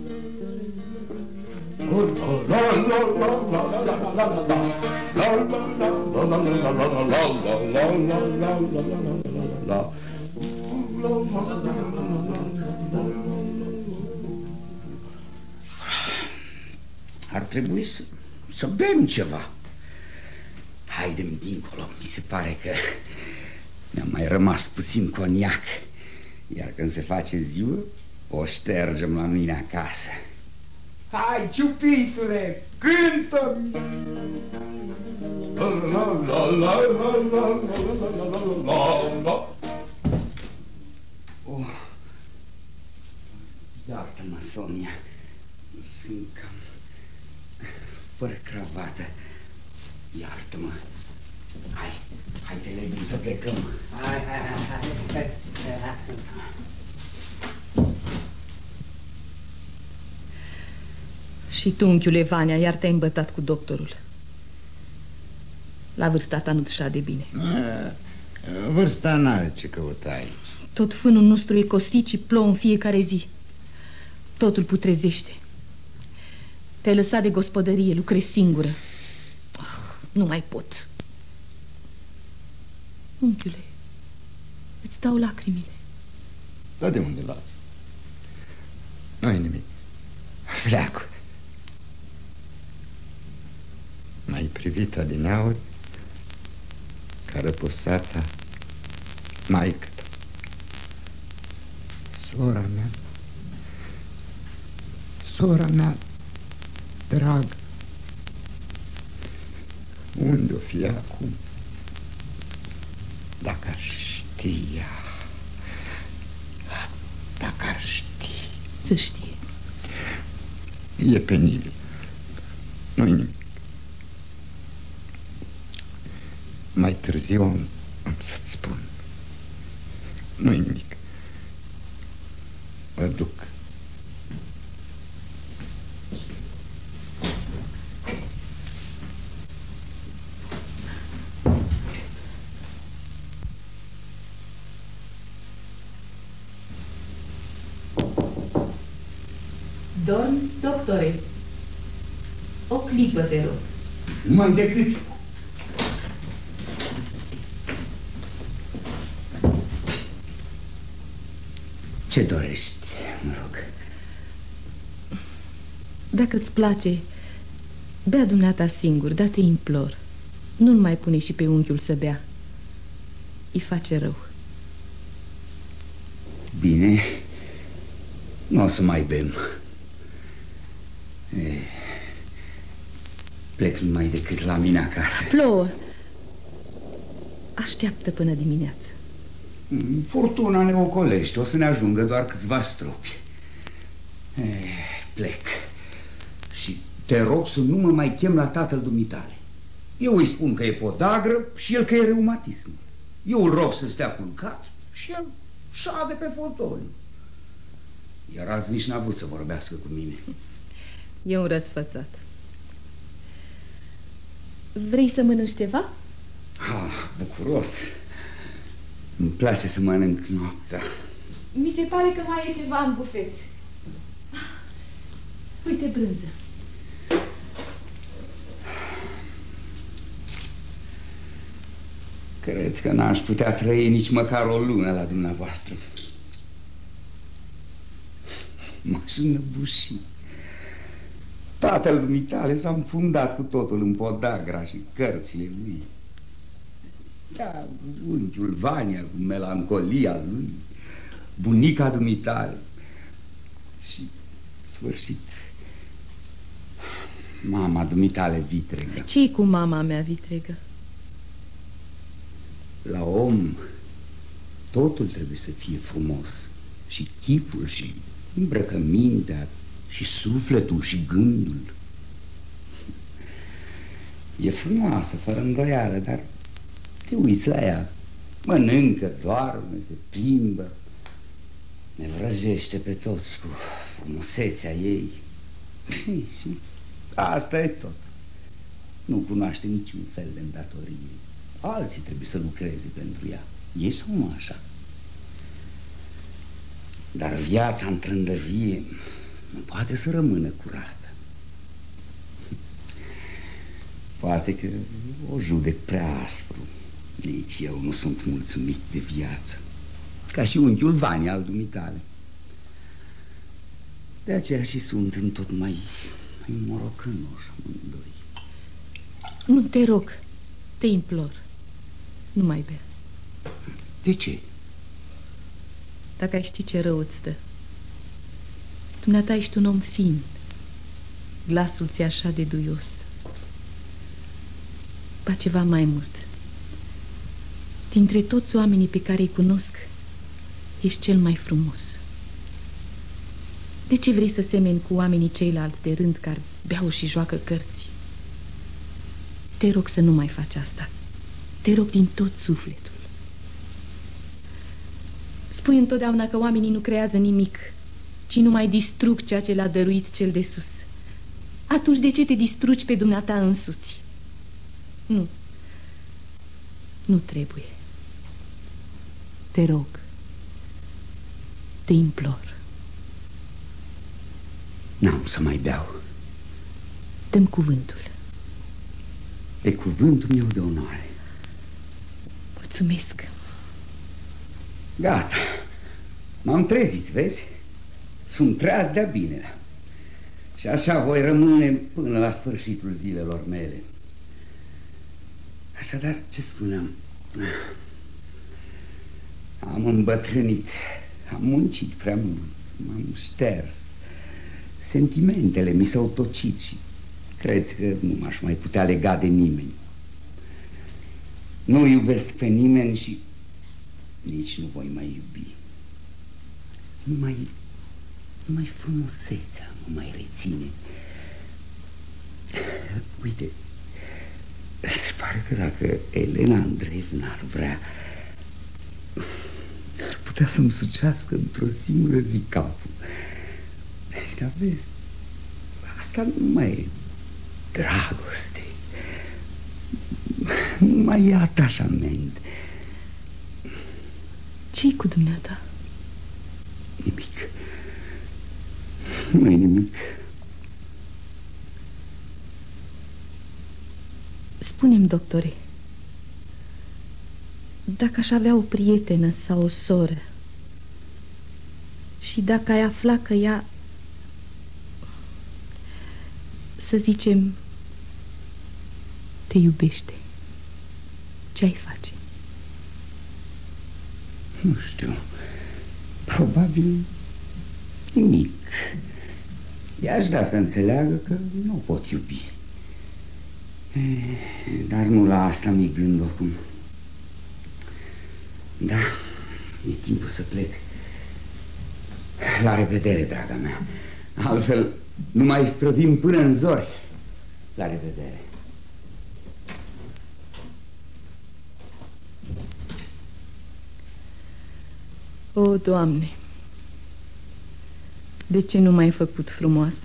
Ar trebui să bem ceva. Haidem dincolo, mi se pare că mi-a mai rămas puțin coniac. Iar când se face ziua, o ștergem la mine acasă. Hai, ciupitule, cântă! Oh, iartă-mă, Sonia, sunt cam fără cravată. Iartă-mă. Hai, Telegin, să plecăm. Hai. Și tu, unchiule Vania, iar te-ai îmbătat cu doctorul. La vârsta ta nu-ți șade bine. Vârsta n-are ce căuta aici. Tot fânul nostru e costit și plouă în fiecare zi. Totul putrezește. Te-ai lăsat de gospodărie, lucrezi singură. Nu mai pot. Unchiule, îți dau lacrimile. Dar de unde las? Nu-i nimic. Fleacu. M-ai privit adineauri ca răposata maică-ta. Sora mea dragă. Unde o fi acum? Dacă ar știa. Dacă ar ști. Să știe. E penibil. Nu-i nimic. Mai târziu am să-ți spun. Nu-i nimic. Mă duc. Dormi, doctore. O clipă, te rog. Numai decât. Ce dorești, mă rog? Dacă îți place, Bea dumneata singur, da, te implor. Nu-l mai pune și pe unchiul să bea. Îi face rău. Bine, nu o să mai bem. Plec numai decât la mine acasă. Plouă. Așteaptă până dimineață. Fortuna ne ocolește, o să ne ajungă doar câțiva stropi. Plec. Și te rog să nu mă mai chem la tatăl dumitale. Eu îi spun că e podagră și el că e reumatism. Eu îl rog să stea culcat și el șade pe fotoliu. Iar azi nici n-a vrut să vorbească cu mine. E un răsfățat. Vrei să mănânci ceva? Bucuros. Îmi place să mănânc noaptea. Mi se pare că mai e ceva în bufet. Uite, brânză. Cred că n-aș putea trăi nici măcar o lună la dumneavoastră. M-aș înăbuși. Tatăl dumitale s-a înfundat cu totul în podagra și cărțile lui. Da, unchiul Vania cu melancolia lui, bunica dumitale și, sfârșit, mama dumitale vitregă. Ce-i cu mama mea vitregă? La om totul trebuie să fie frumos. Și chipul, și îmbrăcămintea, și sufletul, și gândul. E frumoasă, fără îndoială, dar te uiți la ea. Mănâncă, doarme, se plimbă, ne vrăjește pe toți cu frumusețea ei. Și asta e tot. Nu cunoaște niciun fel de îndatorie. Alții trebuie să lucreze pentru ea. Ei sau nu așa? Dar viața în trândăvie nu poate să rămână curată. Poate că o judec prea aspru. Nici eu nu sunt mulțumit de viață, ca și unchiul Vania al dumitale. De aceea și suntem tot mai morocănoși amândoi. Nu, te rog, te implor, nu mai bea. De ce? Dacă ai ști ce rău îți dă. Dumneata ești un om fin. Glasul ți-e așa de duios. Ba ceva mai mult. Dintre toți oamenii pe care îi cunosc, ești cel mai frumos. De ce vrei să semeni cu oamenii ceilalți de rând care beau și joacă cărți? Te rog să nu mai faci asta. Te rog din tot sufletul. Spui întotdeauna că oamenii nu creează nimic, ci numai distrug ceea ce l-a dăruit cel de sus. Atunci de ce te distrugi pe dumneata însuți? Nu. Nu trebuie. Te rog. Te implor. N-am să mai beau. Dă-mi cuvântul. Pe cuvântul meu de onoare. Mulțumesc. Gata. M-am trezit, vezi? Sunt treaz de-a binelea. Și așa voi rămâne până la sfârșitul zilelor mele. Așadar, ce spuneam? Am îmbătrânit, am muncit prea mult, m-am șters. Sentimentele mi s-au tocit și cred că nu m-aș mai putea lega de nimeni. Nu iubesc pe nimeni și nici nu voi mai iubi. Numai frumusețea mă mai reține. Uite, se pare că dacă Elena Andreevna ar vrea, ar putea să-mi sucească într-o singură zi capul. Dar vezi, asta nu mai e dragoste, nu mai e atașament. Ce-i cu dumneata? Nimic. Nu-i nimic. Spune-mi, doctore, dacă aș avea o prietenă sau o soră și dacă ai afla că ea, să zicem, te iubește, ce-ai face? Nu știu. Probabil nimic. I-aș da să înțeleagă că nu pot iubi. Dar nu la asta mi-i gând oricum. Da, e timpul să plec. La revedere, draga mea. Altfel nu mai străvim până în zori. La revedere. O, Doamne, de ce nu m-ai făcut frumoasă?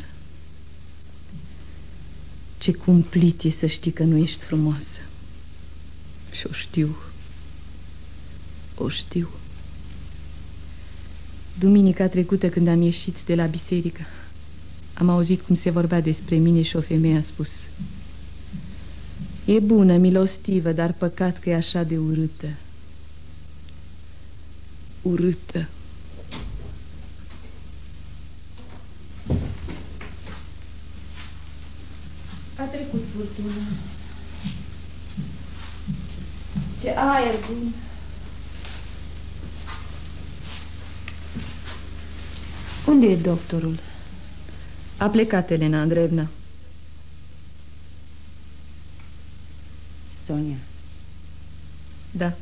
Ce cumplit e să știi că nu ești frumoasă. Și o știu. O știu. Duminica trecută, când am ieșit de la biserică, am auzit cum se vorbea despre mine și o femeie a spus: e bună, milostivă, dar păcat că e așa de urâtă. Urâtă. A trecut furtuna. Ce aer bun. Unde e doctorul? A plecat Elena Andreevna. Sonia. Da.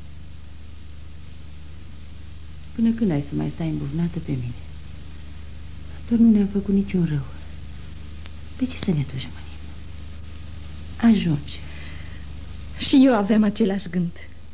Până când ai să mai stai îmbuvnată pe mine? Doar nu ne-am făcut niciun rău. Pe ce să ne dușmănim? Ajunge. Și eu aveam același gând.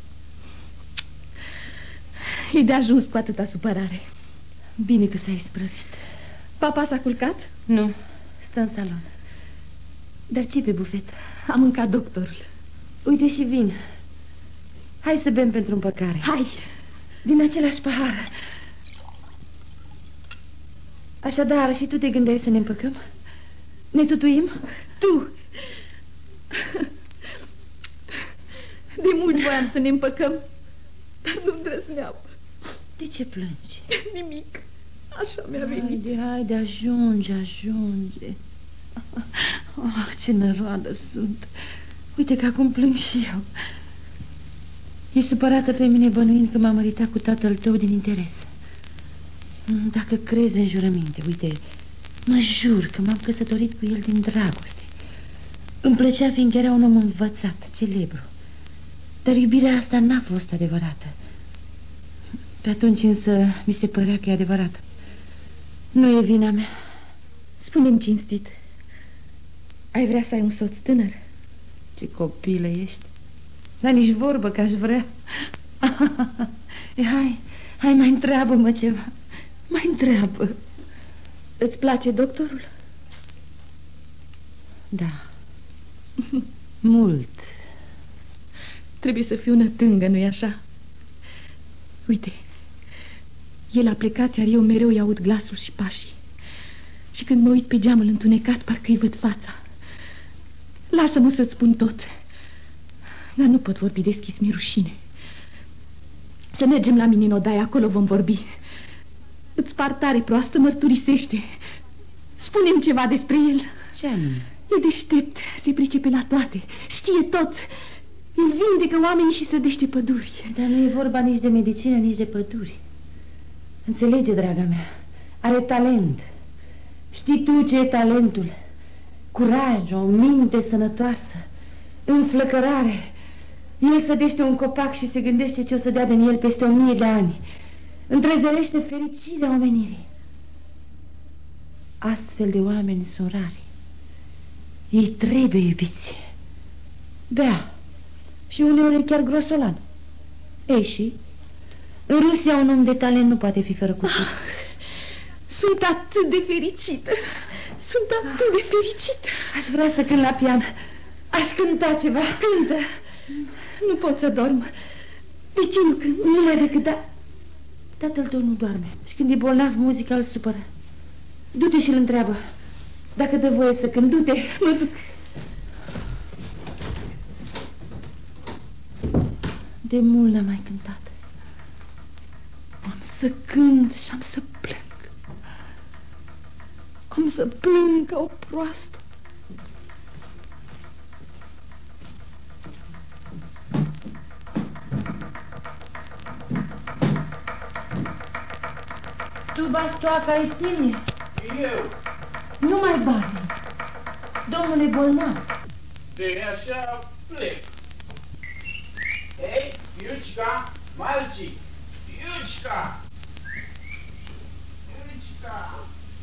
E de ajuns cu atâta supărare. Bine că s-a isprăvit. Papa s-a culcat? Nu, stă în salon. Dar ce pe bufet? A mâncat doctorul. Uite și vin. Hai să bem pentru împăcare. Hai. Din același pahar. Așadar, și tu te gândeai să ne împăcăm? Ne tutuim? Tu. De mult voiam să ne împăcăm, dar nu îndrăzneam. De ce plângi? Nimic. Așa mi-a venit. Haide, ajunge, ajunge. Oh, ce năroadă sunt. Uite că acum plâng și eu. E supărată pe mine bănuind că m-am măritat cu tatăl tău din interes. Dacă crezi în jurăminte, uite, mă jur că m-am căsătorit cu el din dragoste. Îmi plăcea fiindcă era un om învățat, celebru. Dar iubirea asta n-a fost adevărată. Pe atunci însă mi se părea că e adevărată. Nu e vina mea. Spune-mi cinstit, ai vrea să ai un soț tânăr? Ce copilă ești. Dar nici vorbă că aș vrea. Hai, mai întreabă-mă ceva. Mai întreabă. Îți place doctorul? Da. Mult. Trebuie să fiu nătângă, nu-i așa? Uite, el a plecat, iar eu mereu i-aud glasul și pașii. Și când mă uit pe geamul întunecat, parcă-i văd fața. Lasă-mă să-ți spun tot. Dar nu pot vorbi deschis, mi-e rușine. Să mergem la mine în odaie, acolo vom vorbi. Îți par tare proastă, mărturisește. Spune-mi ceva despre el. Ce anume? E deștept, se pricepe la toate, știe tot. El vindecă oamenii și sădește păduri. Dar nu e vorba nici de medicină, nici de păduri. Înțelege, draga mea, are talent. Știi tu ce e talentul? Curaj, o minte sănătoasă, înflăcărare. El sădește un copac și se gândește ce o să dea din el peste 1000 de ani. Întrezărește fericirea omenirii. Astfel de oameni sunt rari. Ei trebuie iubiți. Bea. Și uneori chiar grosolan. Ei, și? În Rusia un om de talent nu poate fi fără cuptor. Sunt atât de fericită. Sunt atât de fericită. Aș vrea să cânt la pian. Aș cânta ceva. Cântă. Nu pot să dorm. De ce nu cânti? Numai decât tatăl tău nu doarme. Și când e bolnav, muzica îl supără. Du-te și îl întreabă dacă dă voie să cânt. Du-te. Mă duc. De mult n-am mai cântat. Am să cânt și am să plâng. Am să plâng ca o proastă. Tu bastoaca ai tine? Eu. Nu mai bate. Domnule bolnav. De așa plec. Ei, Iucica, Malci, Iucica! Iucica!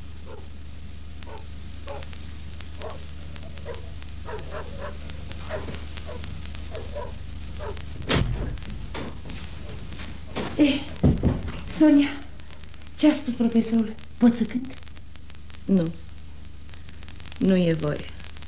Sonia, ce a spus profesorul? Pot să cânt? Nu. Nu e voie.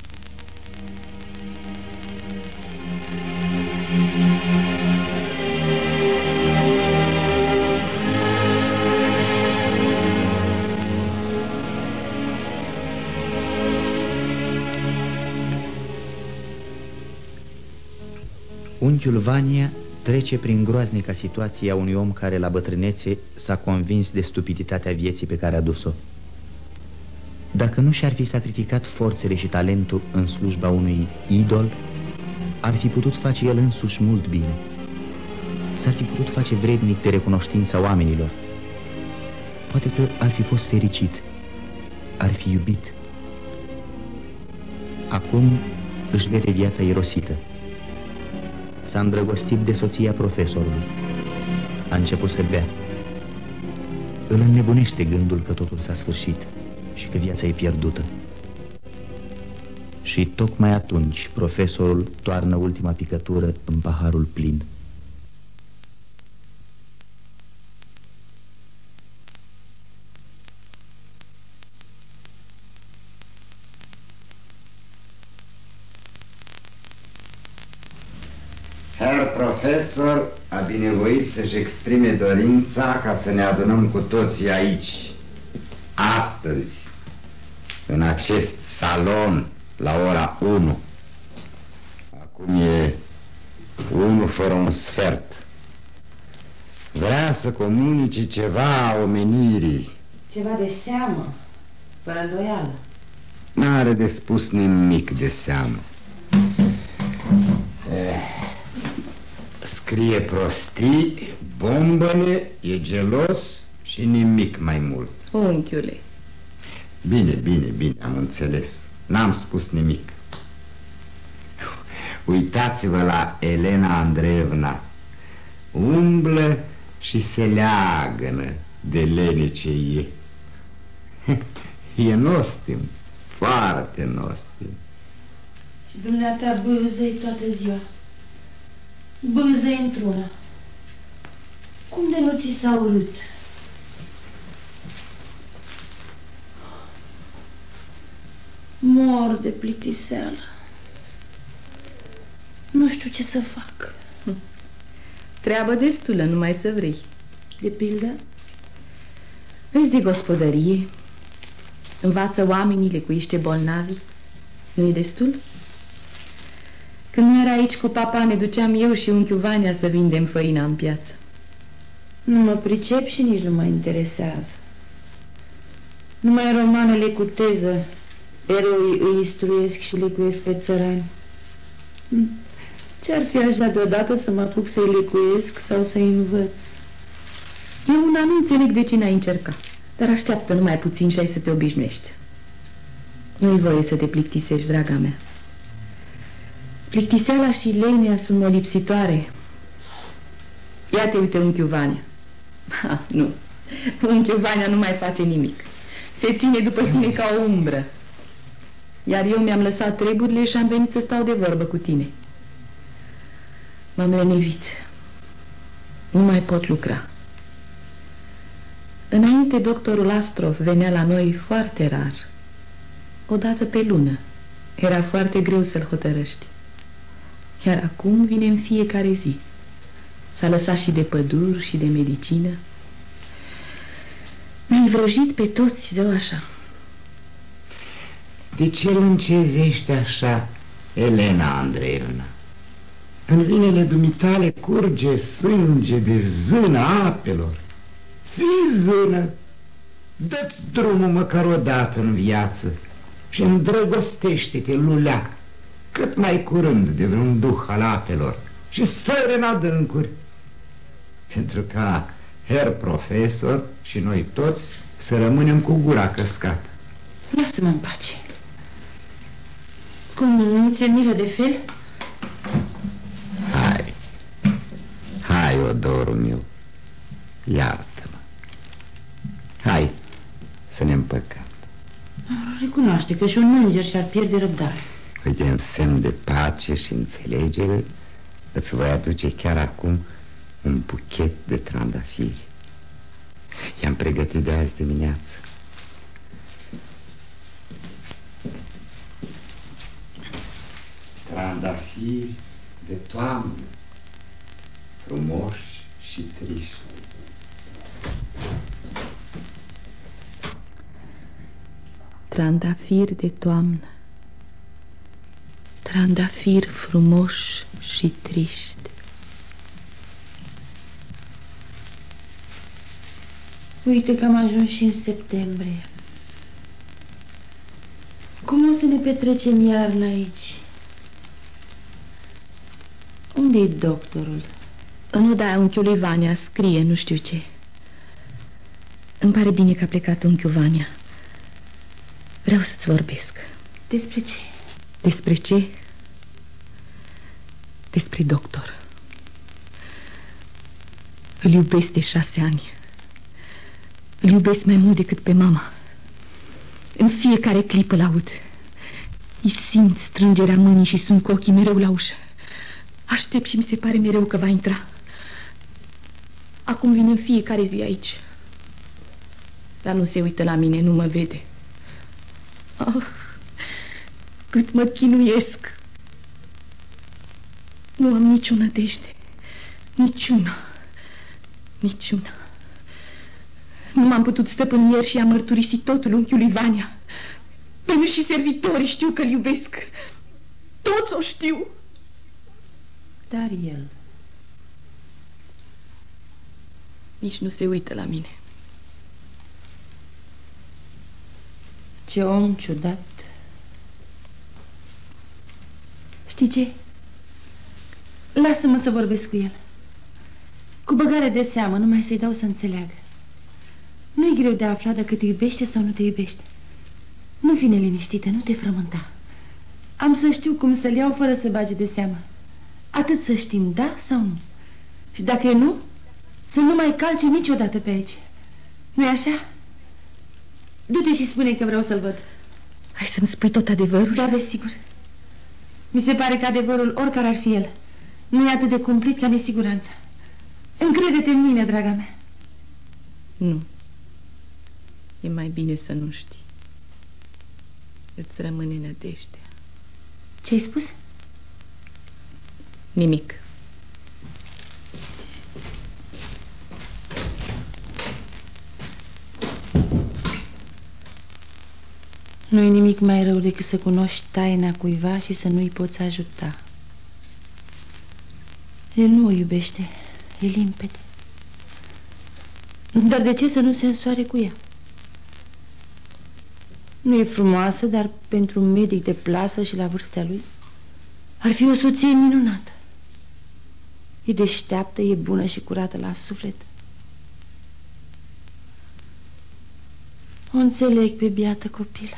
Unchiul Vania trece prin groaznica situație a unui om care la bătrânețe s-a convins de stupiditatea vieții pe care a dus-o. Dacă nu și-ar fi sacrificat forțele și talentul în slujba unui idol, ar fi putut face el însuși mult bine. S-ar fi putut face vrednic de recunoștința oamenilor. Poate că ar fi fost fericit, ar fi iubit. Acum își vede viața irosită. S-a îndrăgostit de soția profesorului. A început să bea. Îl înnebunește gândul că totul s-a sfârșit și că viața e pierdută. Și tocmai atunci profesorul toarnă ultima picătură în paharul plin. Herr profesor a binevoit să-și exprime dorința ca să ne adunăm cu toții aici, astăzi, în acest salon, la ora 1. Acum e 1 fără un sfert. Vrea să comunice ceva omenirii. Ceva de seamă, fără îndoială. N-are de spus nimic de seamă. Scrie prostii, bombăne, e gelos și nimic mai mult. Unchiule. Bine, bine, bine, am înțeles. N-am spus nimic. Uitați-vă la Elena Andreevna. Umblă și se leagănă de lene ce e. E nostim, foarte nostim. Și dumneata bâzăi toată ziua. Bâzăi într-una. Cum de nu ți s-a urât? Mor de plictiseală. Nu știu ce să fac. Treabă destulă, numai să vrei. De pildă? Vezi de gospodărie. Învață oamenii, lecuiește bolnavi. Nu e destul? Când nu era aici cu papa, ne duceam eu și unchiul Vania să vindem făina în piață. Nu mă pricep și nici nu mă interesează. Numai romanele cu teză, eroii îi instruiesc și lecuiesc pe țărani. Ce-ar fi așa deodată să mă apuc să-i lecuiesc sau să-i învăț? Eu una nu înțeleg de ce n-ai încercat, dar așteaptă numai puțin și ai să te obișnuiești. Nu-i voie să te plictisești, draga mea. Plictiseala și lenea sunt molipsitoare. Ia te uite unchiul Vania. Ha, nu, unchiul Vania nu mai face nimic. Se ține după tine ca o umbră. Iar eu mi-am lăsat treburile și am venit să stau de vorbă cu tine. M-am lenevit. Nu mai pot lucra. Înainte doctorul Astrov venea la noi foarte rar. O dată pe lună. Era foarte greu să-l hotărăști. Iar acum vine în fiecare zi. S-a lăsat și de păduri și de medicină. Ne-ai vrăjit pe toți, zău așa. De ce îl încezește așa, Elena Andreevna? În vinele dumitale curge sânge de zâna apelor. Fii zână, dă-ți drumul măcar o dată în viață și îndrăgostește-te, luleac, cât mai curând de vreun duh al apelor și sără în adâncuri, pentru ca Herr profesor și noi toți să rămânem cu gura căscată. Lasă-mă în pace. Cum, nu ți-e milă de fel? Hai, odorul meu, iartă-mă. Hai să ne împăcăm. Recunoaște că și un înger și-ar pierde răbdare. Uite, în semn de pace și înțelegere, îți voi aduce chiar acum un buchet de trandafiri. I-am pregătit de azi dimineață. Trandafiri de toamnă, frumoși și triști. Trandafiri de toamnă, trandafiri frumoși și triști. Uite că am ajuns și în septembrie. Cum o să ne petrecem iarna aici? Unde-i doctorul? În odaia unchiului Vania scrie nu știu ce. Îmi pare bine că a plecat unchiul Vania. Vreau să-ți vorbesc. Despre ce? Despre ce? Despre doctor. Îl iubesc de 6 ani. Îl iubesc mai mult decât pe mama. În fiecare clipă l-aud. Îi simt strângerea mâinii și sunt cu ochii mereu la ușă. Aștept și mi se pare mereu că va intra. Acum vine în fiecare zi aici. Dar nu se uită la mine, nu mă vede. Ah, cât mă chinuiesc. Nu am nicio nădejde. Niciuna. Niciuna. Nu m-am putut stăpâni ieri și am mărturisit totul unchiului Vania. Până și servitorii știu că-l iubesc. Toți o știu. Dar el nici nu se uită la mine. Ce om ciudat. Știi ce? Lasă-mă să vorbesc cu el. Cu băgare de seamă, numai să-i dau să înțeleagă. Nu-i greu de aflat dacă te iubește sau nu te iubește. Nu fi neliniștită, nu te frământa. Am să știu cum să-l iau fără să bage de seamă. Atât să știm, da sau nu. Și dacă e nu, să nu mai calce niciodată pe aici. Nu-i așa? Du-te și spune că vreau să-l văd. Hai să-mi spui tot adevărul? Da, desigur. Mi se pare că adevărul, oricare ar fi el, nu e atât de cumplit ca nesiguranța. Încrede-te în mine, draga mea. Nu. E mai bine să nu știi. Îți rămâne nădejdea. Ce-ai spus? Nimic. Nu-i nimic mai rău decât să cunoști taina cuiva și să nu-i poți ajuta. El nu o iubește, e limpede. Dar de ce să nu se însoare cu ea? Nu e frumoasă, dar pentru un medic de plasă și la vârsta lui ar fi o soție minunată. E deșteaptă, e bună și curată la suflet. O înțeleg pe biată copilă.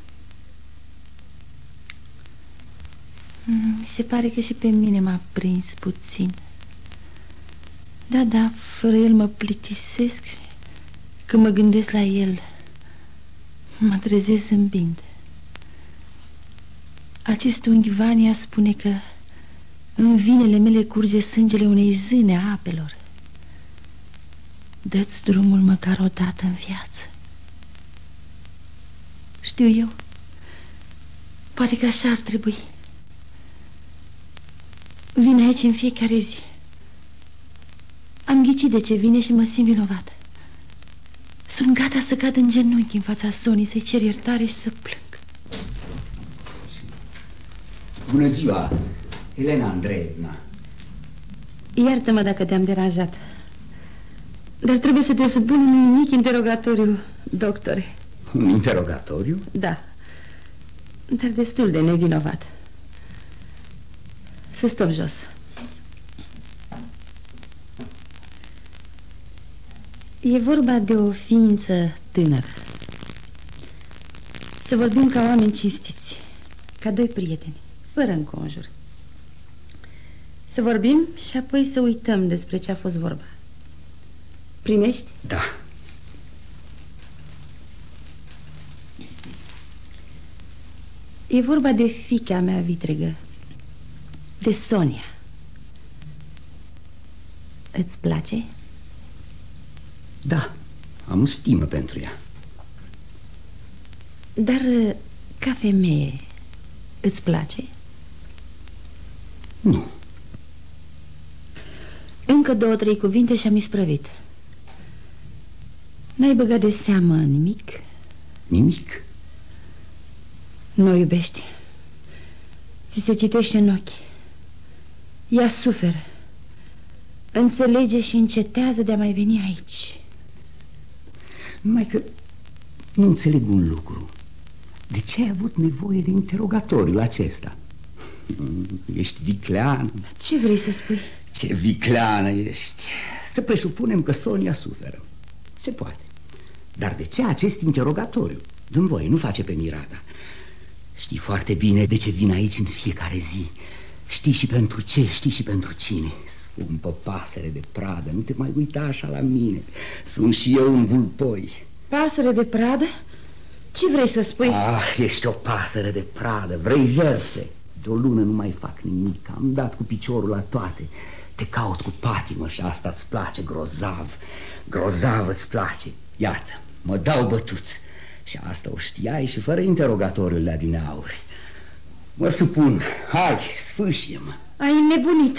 Mi se pare că și pe mine m-a prins puțin. Da, fără el mă plictisesc și când mă gândesc la el mă trezesc zâmbind. Acest unghi Vania spune că în vinele mele curge sângele unei zâne a apelor. Dă-ți drumul măcar o dată în viață. Știu eu, poate că așa ar trebui. Vine aici în fiecare zi. Am ghicit de ce vine și mă simt vinovată. Sunt gata să cad în genunchi în fața Sonii, să-i cer iertare și să plâng. Bună ziua, Elena Andreevna. Iartă-mă dacă te-am deranjat, dar trebuie să te supun unui mic interogatoriu, doctore. Un interogatoriu? Da, dar destul de nevinovat. Să stop jos. E vorba de o ființă tânără. Să vorbim ca oameni cinstiți, ca doi prieteni, fără înconjur. Să vorbim și apoi să uităm despre ce a fost vorba. Primești? Da. E vorba de fiica mea vitregă, de Sonia. Îți place? Da, am stimă pentru ea. Dar ca femeie îți place? Nu. Încă 2-3 cuvinte și am isprăvit. N-ai băgat de seamă nimic? Nimic? Nu o iubești. Ți se citește în ochi. Ea suferă. Înțelege și încetează de a mai veni aici. Numai că nu înțeleg un lucru. De ce ai avut nevoie de interogatoriul acesta? Ești vicleană. Ce vrei să spui? Ce vicleană ești. Să presupunem că Sonia suferă. Se poate. Dar de ce acest interogatoriu? Dă-mi voie, nu face pe mirada. Știi foarte bine de ce vin aici în fiecare zi. Știi și pentru ce, știi și pentru cine. Scumpă pasăre de pradă, nu te mai uita așa la mine. Sunt și eu un vulpoi. Pasăre de pradă? Ce vrei să spui? Ah, ești o pasăre de pradă, vrei jertfe. De o lună nu mai fac nimic, am dat cu piciorul la toate. Te caut cu patimă și asta îți place grozav. Grozav îți place. Iată, mă dau bătut. Și asta o știai și fără interogatoriul de adineauri. Mă supun, hai, sfâșie-mă. Ai înnebunit.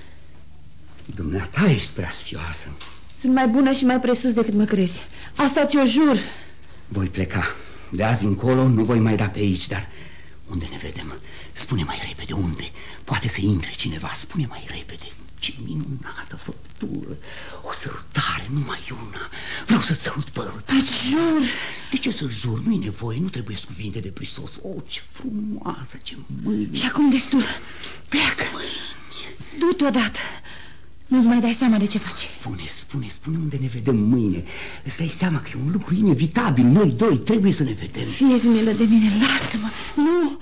Dumneata ești prea sfioasă. Sunt mai bună și mai presus decât mă crezi. Asta ți-o jur. Voi pleca. De azi încolo nu voi mai da pe aici, dar unde ne vedem? Spune mai repede unde. Poate să intre cineva, spune mai repede. Ce minunată făptură. O sărutare, numai una. Vreau să-ți sărut părul. Îți jur. De ce să jur? Nu-i nevoie, nu trebuie cuvinte de prisos. Oh, ce frumoasă, ce mâini. Și acum destul. Pleacă. Du-te odată. Nu-ți mai dai seama de ce faci. Spune unde ne vedem mâine. Îți dai seama că e un lucru inevitabil. Noi doi trebuie să ne vedem. Fie-ți milă de mine, lasă-mă. Nu.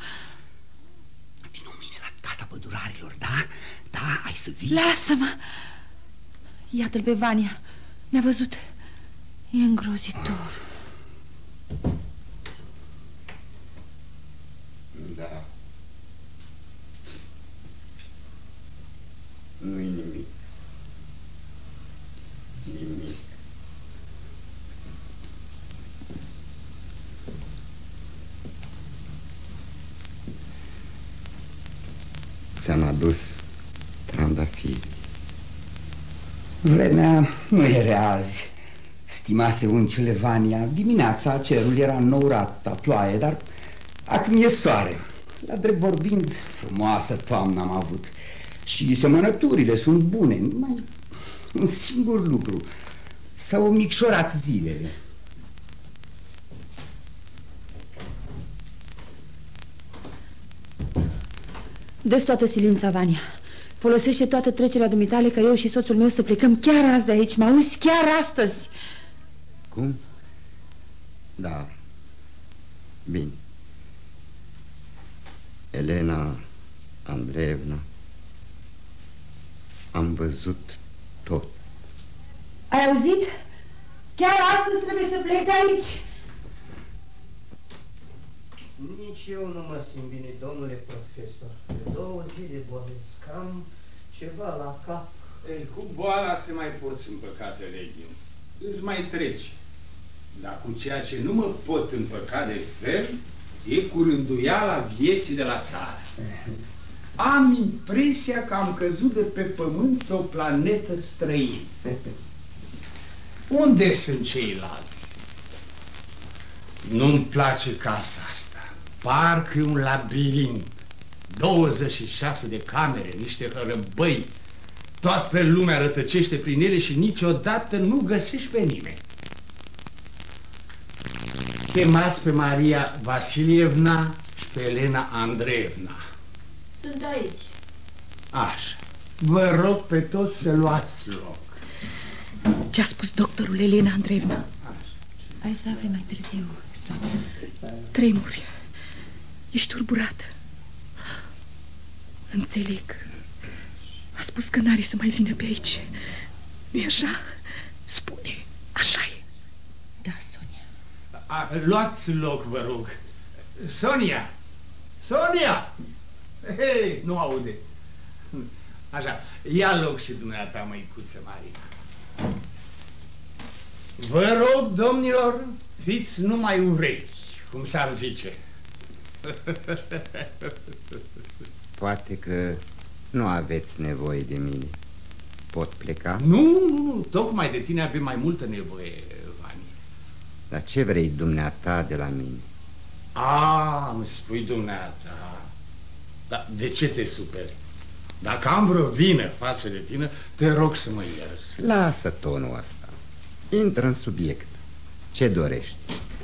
Vino mâine la casa pădurarilor, da? Da, ai să vii. Lasă-mă. Iată-l pe Vania. Ne-a văzut. E îngrozitor. Da. Nu-i nimic. Nimic. Ți-am adus trandafiri. Vremea nu era azi, stimate unchiule Vania. Dimineața cerul era înnourat, a ploaie, dar acum e soare. La drept vorbind, frumoasă toamnă am avut. Și semănăturile sunt bune. Numai un singur lucru: s-au micșorat zilele. Des toată silința, Vania. Folosește toată trecerea dumitale ca eu și soțul meu să plecăm chiar azi de aici. Mă auzi? Chiar astăzi. Cum? Da. Bine. Elena Andreevna, am văzut tot. Ai auzit? Chiar astăzi trebuie să plec de aici. Nici eu nu mă simt bine, domnule profesor. De 2 zile bolesc, cam ceva la cap. Ei, cu boala te mai poți împăca, Telegiu. Îți mai treci. Dar cu ceea ce nu mă pot împăca de fel, e cu rânduiala vieții de la țară. Am impresia că am căzut de pe pământ pe o planetă străină. Unde sunt ceilalți? Nu-mi place casa asta. Parcă e un labirint. 26 de camere, niște hărăbăi. Toată lumea rătăcește prin ele și niciodată nu găsești pe nimeni. Chemați pe Maria Vasilievna și pe Elena Andreevna. Sunt aici. Așa. Vă rog pe toți să luați loc. Ce-a spus doctorul, Elena Andreevna? Ai să afli mai târziu, Sonia. Tremuri. Ești turburată. Înțeleg. A spus că n-are să mai vină pe aici. Nu-i așa? Spune, așa e. Da, Sonia. Luați loc, vă rog. Sonia! Sonia! Hei, nu aude. Așa, ia loc și dumneata, măicuță Maria. Vă rog, domnilor, fiți numai urechi, cum s-ar zice. Poate că nu aveți nevoie de mine. Pot pleca? Nu, tocmai de tine avem mai multă nevoie, Vani. Dar ce vrei dumneata de la mine? Îmi spui dumneata. Dar de ce te superi? Dacă am vreo vină față de tine, te rog să mă ierți. Lasă tonul ăsta. Intră în subiect. Ce dorești?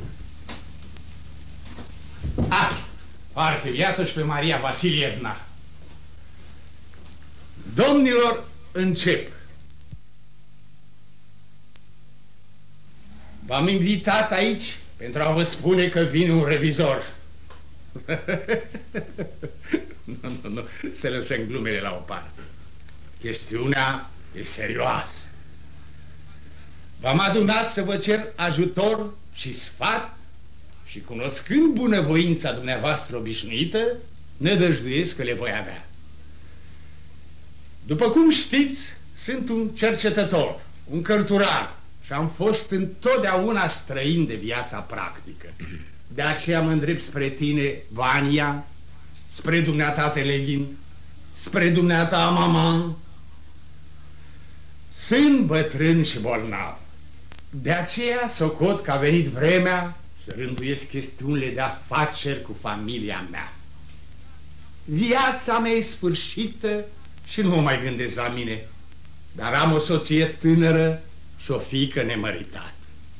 Foarte, iată-și pe Maria Vasilievna. Domnilor, încep. V-am invitat aici pentru a vă spune că vine un revizor. Nu, să lăsăm glumele la o parte. Chestiunea e serioasă. V-am adunat să vă cer ajutor și sfat și, cunoscând bunăvoința dumneavoastră obișnuită, nădăjduiesc că le voi avea. După cum știți, sunt un cercetător, un cărturar și am fost întotdeauna străin de viața practică. De aceea mă îndrept spre tine, Vania, spre dumneata, Televin, spre dumneata, Maman. Sunt bătrân și bolnav. De aceea socot că a venit vremea să rânduiesc chestiunile de afaceri cu familia mea. Viața mea e sfârșită și nu mă mai gândesc la mine, dar am o soție tânără și o fiică nemăritată.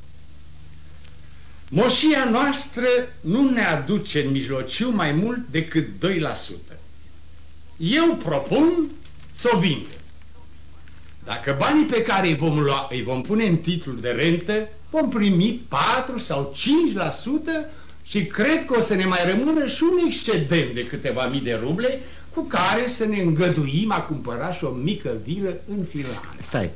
Moșia noastră nu ne aduce în mijlociu mai mult decât 2%. Eu propun să o vindem. Dacă banii pe care îi vom lua îi vom pune în titlul de rentă, vom primi 4 sau 5% și cred că o să ne mai rămână și un excedent de câteva mii de ruble cu care să ne îngăduim a cumpăra și o mică vilă în Finlanda. Stai.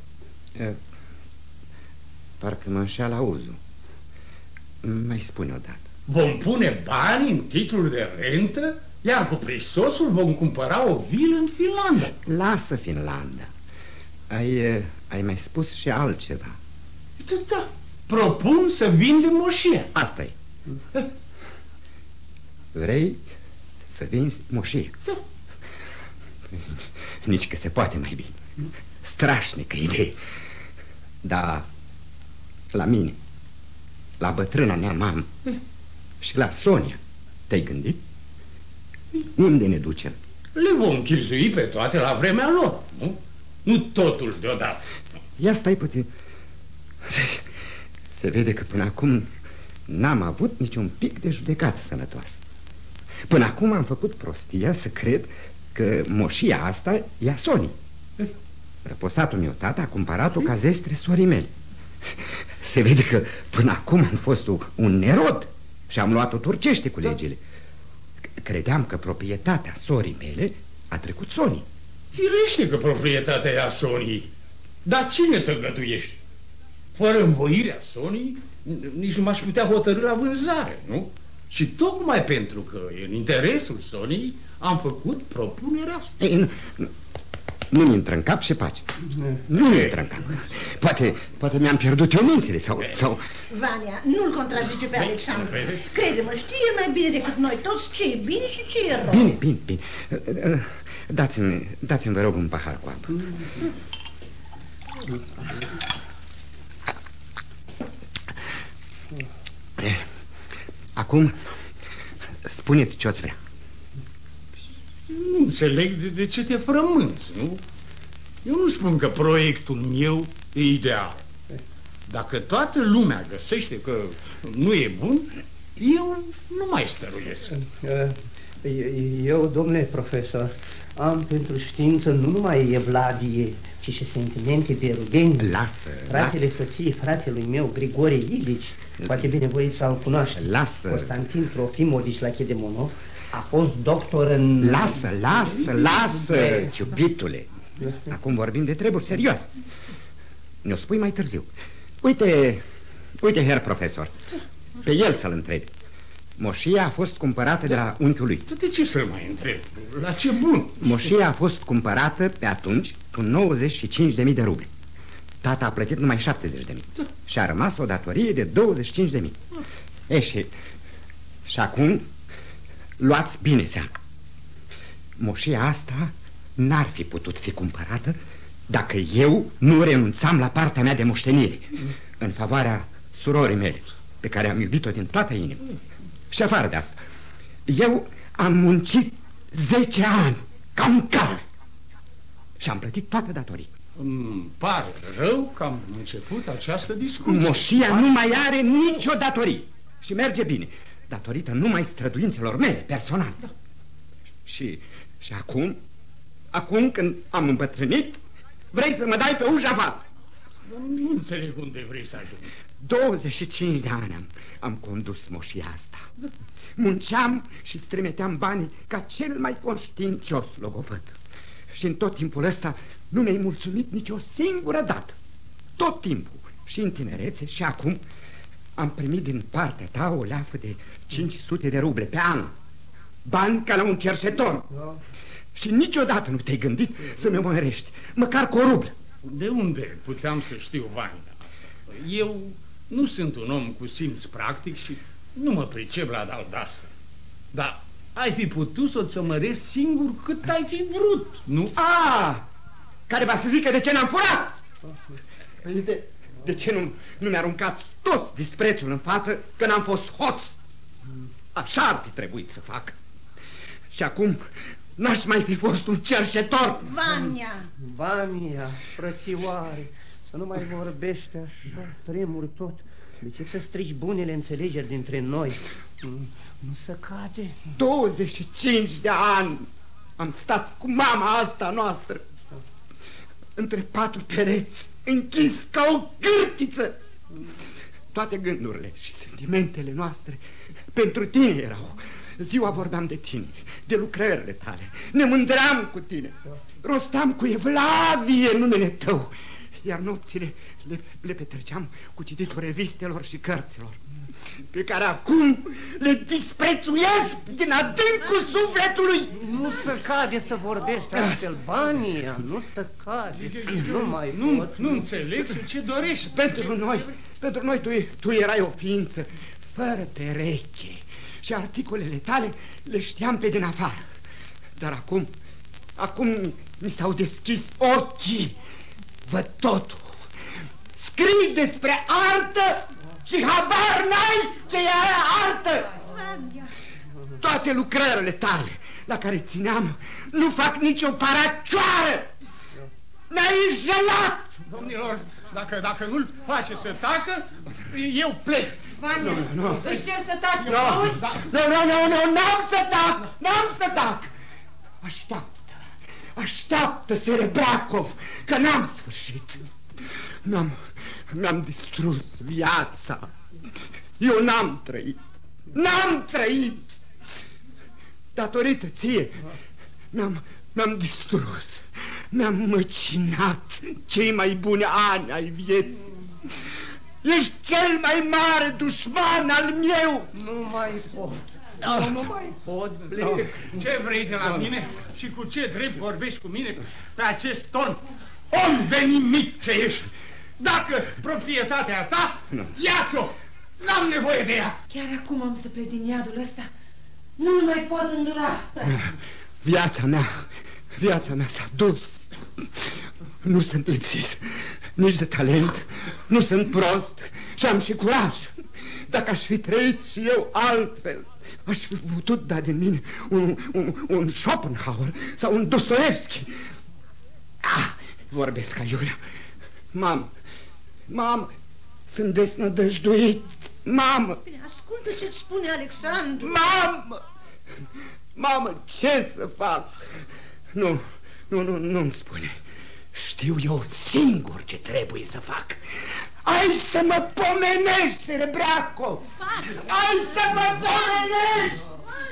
Parcă mă înșeală auzul. Mai spune odată. Vom pune bani în titlul de rentă, iar cu prisosul vom cumpăra o vilă în Finlanda. Lasă Finlanda. Ai mai spus și altceva. Da, propun să vindem moșia. Asta e. Vrei să vinzi moșia? Da. Nici că se poate mai bine. Strașnică idee. Dar la mine, la bătrâna mea mamă și la Sonia, te-ai gândit? Unde ne ducem? Le vom chilzui pe toate la vremea lor, nu? Nu totul deodată. Ia stai puțin. Se vede că până acum n-am avut niciun pic de judecată sănătoasă. Până acum am făcut prostia să cred că moșia asta e a Sonii. Răposatul meu tata a cumpărat-o ca zestre sorii mele. Se vede că până acum am fost un nerod și am luat-o turcește cu legile. Credeam că proprietatea sorii mele a trecut Sonii. Firește că proprietatea e a Sonii. Dar cine tăgăduiește? Fără învoirea Sonii, nici nu m-aș putea hotărî la vânzare, nu? Și tocmai pentru că e în interesul Sonii, am făcut propunerea asta. Ei, nu-mi intră în cap și pace. Nu-mi intră în cap. Poate mi-am pierdut eu mințile sau... Vania, nu-l contrazice pe Alexandru. Crede-mă, știe mai bine decât noi toți ce e bine și ce e rău. Bine. Dați-mi, vă rog, un pahar cu apă. Acum, spuneți ce-oți vrea. Nu înțeleg de ce te frămânți, nu? Eu nu spun că proiectul meu e ideal. Dacă toată lumea găsește că nu e bun, eu nu mai stăruiesc. Eu, domnule profesor, Am pentru știință nu numai Evlavie, ci și sentimente de rugeni. Lasă, Fratele soției fratelui meu, Grigore Iglici, poate binevoit să-l cunoaște. Lasă. Constantin Trofimodici la Chedemonov a fost doctor în... Lasă, ciupitule. Acum vorbim de treburi serioase. Ne-o spui mai târziu. Uite, herr profesor, pe el să-l întrebi. Moșia a fost cumpărată de la unchiul lui. De ce să-l mai întreb? La ce bun? Moșia a fost cumpărată pe atunci cu 95.000 de ruble. Tata a plătit numai 70.000 și a rămas o datorie de 25.000. Și acum luați bine seama. Moșia asta n-ar fi putut fi cumpărată dacă eu nu renunțam la partea mea de moștenire în favoarea surorii mele, pe care am iubit-o din toată inima. Și afară de asta, eu am muncit 10 ani ca un cal și am plătit toată datoria. Îmi pare rău că am început această discuție. Moșia nu mai are nicio datorie și merge bine, datorită numai străduințelor mele personale. Și acum când am îmbătrânit, vrei să mă dai pe ușa afară. Nu înțeleg unde vrei să ajungi. 25 de ani am condus moșia asta. Munceam și strămeteam banii ca cel mai conștiincios logovăd. Și în tot timpul ăsta nu mi-ai mulțumit nici o singură dată. Tot timpul, și în tinerețe și acum, am primit din partea ta o leafă de 500 de ruble pe an. Bani ca la un cerșetor. Și niciodată nu te-ai gândit să mi-o mărești, măcar cu o rublă. De unde puteam să știu banii asta? Eu nu sunt un om cu simț practic și nu mă pricep la de-asta. Dar ai fi putut să ți-o mărești singur cât ai fi vrut, nu? Care va să zică de ce n-am furat? De ce nu mi-aruncați toți disprețul în față că n-am fost hoț? Așa ar fi trebuit să fac. Și acum n-aș mai fi fost un cerșetor. Vania, frățioare, să nu mai vorbești așa, tremuri tot. De ce să strici bunele înțelegeri dintre noi? Nu se cade. 25 de ani am stat cu mama asta noastră între 4 pereți, închis ca o cârtiță. Toate gândurile și sentimentele noastre pentru tine erau. Ziua vorbeam de tine, de lucrările tale, ne mândream cu tine, rosteam cu Evlavie numele tău, iar nopțile le petreceam cu cititul revistelor și cărților, pe care acum le disprețuiesc din adâncul sufletului. Nu se cade să vorbești astfel, Vania, nu se cade. Nu înțeleg ce dorești. Pentru noi tu erai o ființă fără pereche și articolele tale le știam pe din afară. Dar acum mi s-au deschis ochii, văd totul. Scrii despre artă și habar n-ai ce e artă. Toate lucrările tale la care țineam nu fac nicio paracioară. Ne-ai înșelat. Domnilor, dacă nu-l face să tacă, eu plec. Vania, își cer să taci, auzi? N-am să tac. Așteaptă, Serebracov, că n-am sfârșit. Mi-am distrus viața. Eu n-am trăit. Datorită ție mi-am distrus. Mi-am măcinat cei mai buni ani ai vieții. Ești cel mai mare dușman al meu. Nu mai pot, plec. Ce vrei de la mine și cu ce drept vorbești cu mine pe acest ton? Om de nimic ce ești. Dacă proprietatea ta, ia-ți-o. N-am nevoie de ea. Chiar acum am să plec din iadul ăsta. Nu mai pot îndura. Viața mea s-a dus. Nu sunt lipsit nici de talent, nu sunt prost și am și curaj. Dacă aș fi trăit și eu altfel, aș fi putut da din mine un Schopenhauer sau un Dostoevski. Vorbesc ca Iulia. Mamă, sunt desnădăjduit. Mamă! Bine, ascultă ce-ți spune Alexandru. Mamă, ce să fac? Nu-mi spune. Știu eu singur ce trebuie să fac. Ai să mă pomenești, Serebracov! Ai să mă pomenești!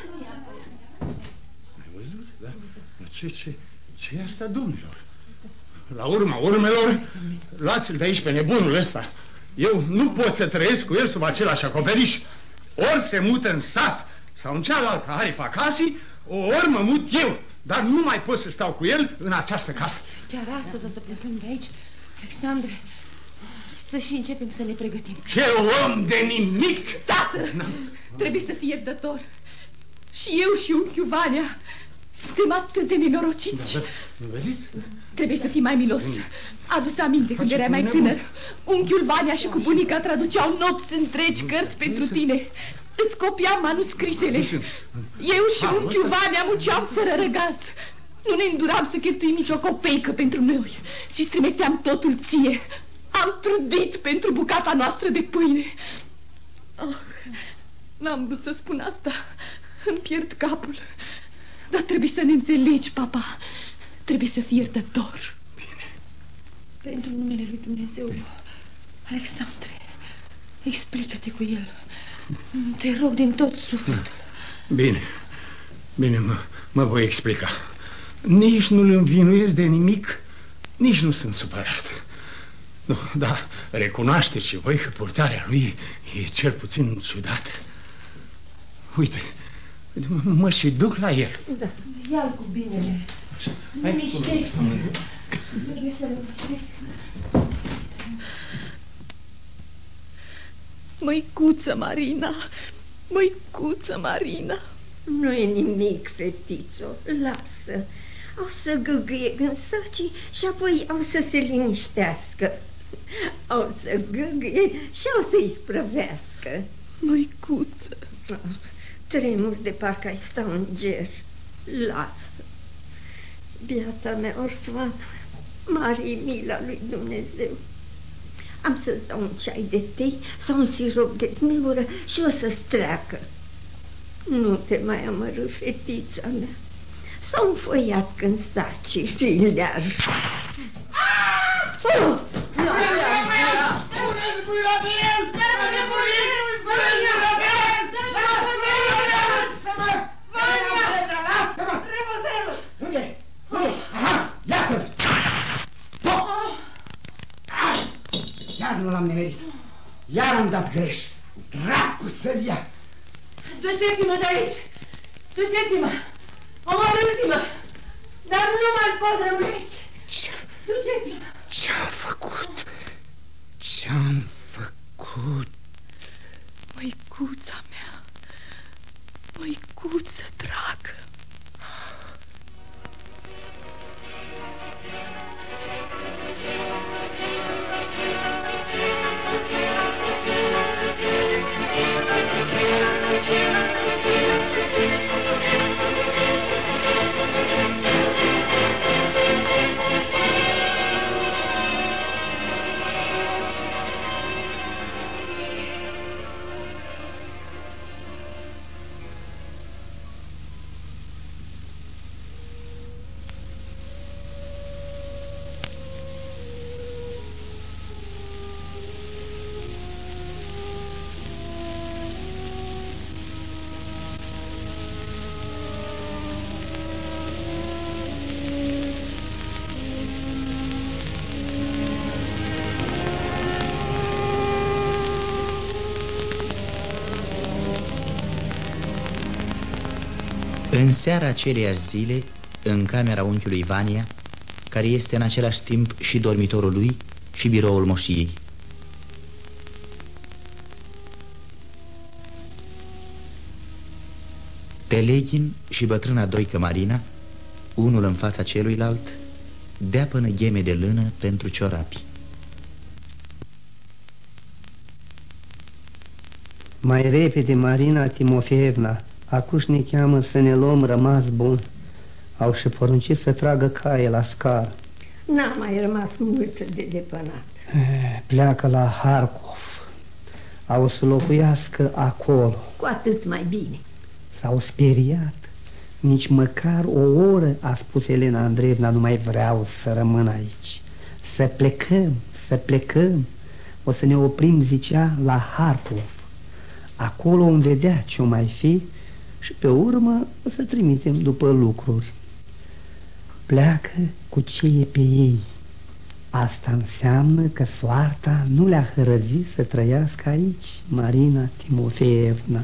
Ai văzut? Da? Ce e asta, domnilor? La urma urmelor, luați-l de aici pe nebunul ăsta. Eu nu pot să trăiesc cu el sub același acoperiș. Ori se mută în sat sau în cealaltă aripa casei, ori mă mut eu. Dar nu mai pot să stau cu el în această casă. Chiar astăzi o să plecăm de aici, Alexandre. Să și începem să ne pregătim. Ce om de nimic! Tată, trebuie să fii iertător. Și eu și unchiul Vania suntem atât de nenorociți. Nu vedeți? Trebuie să fii mai milos. Adu-ți aminte când erai mai tânăr. Unchiul Vania și cu bunica traduceau nopți întregi cărți pentru tine. Îți copiam manuscrisele. Eu și unchiul Vania munceam fără răgaz. Nu ne înduram să cheltuim nicio copeică pentru noi și strămeteam totul ție. Am trudit pentru bucata noastră de pâine. N-am vrut să spun asta. Îmi pierd capul. Dar trebuie să ne înțelegi, papa. Trebuie să fii iertător. Bine. Pentru numele lui Dumnezeu, Alexandre, explică-te cu el. Te rog din tot sufletul. Bine. Bine, mă voi explica. Nici nu-l învinuiesc de nimic, nici nu sunt supărat. Nu, dar recunoașteți și voi că purtarea lui e cel puțin ciudat. Uite, mă și duc la el. Da, ia-l cu binele. Nu miștește. Trebuie să-l miștești. Măicuță Marina, măicuță Marina. Nu e nimic, fetițo, lasă. Au să gâgâie în săcii și apoi au să se liniștească. Au să gâgâie și au să-i sprăvească. Măicuță. Tremur de parcă ai sta în ger. Lasă. Biata mea orfană, mare mila lui Dumnezeu. Am să-ți dau un ceai de tei sau un sirop de smilură și o să-ți treacă. Nu te mai amărâ, fetița mea. S-a înfoiat când saci filear. Iar nu l-am nimerit. Iar am dat greș. Dracu să-l ia. Duceți-mă de aici. Duceți-mă. Omorâți-mă. Dar nu mai pot rămâne aici. Duceți-mă. Ce-am făcut? Ce-am făcut? Măicuța mea, măicuță dragă. În seara aceleiași zile, în camera unchiului Vania, care este în același timp și dormitorul lui și biroul moșiei. Teleghin și bătrâna doică Marina, unul în fața celuilalt, dea până gheme de lână pentru ciorapi. Mai repede, Marina Timofeevna, acuși ne cheamă să ne luăm rămas bun. Au și poruncit să tragă caie la scară. N-a mai rămas mult de depănat. Pleacă la Harkov. Au să locuiască acolo. Cu atât mai bine. S-au speriat Nici măcar o oră, a spus Elena Andreevna, nu mai vreau să rămân aici. Să plecăm, să plecăm. O să ne oprim, zicea, la Harkov. Acolo vom vedea ce-o mai fi și pe urmă o să trimitem după lucruri. Pleacă cu ce e pe ei. Asta înseamnă că soarta nu le-a hărăzit să trăiască aici, Marina Timofeevna.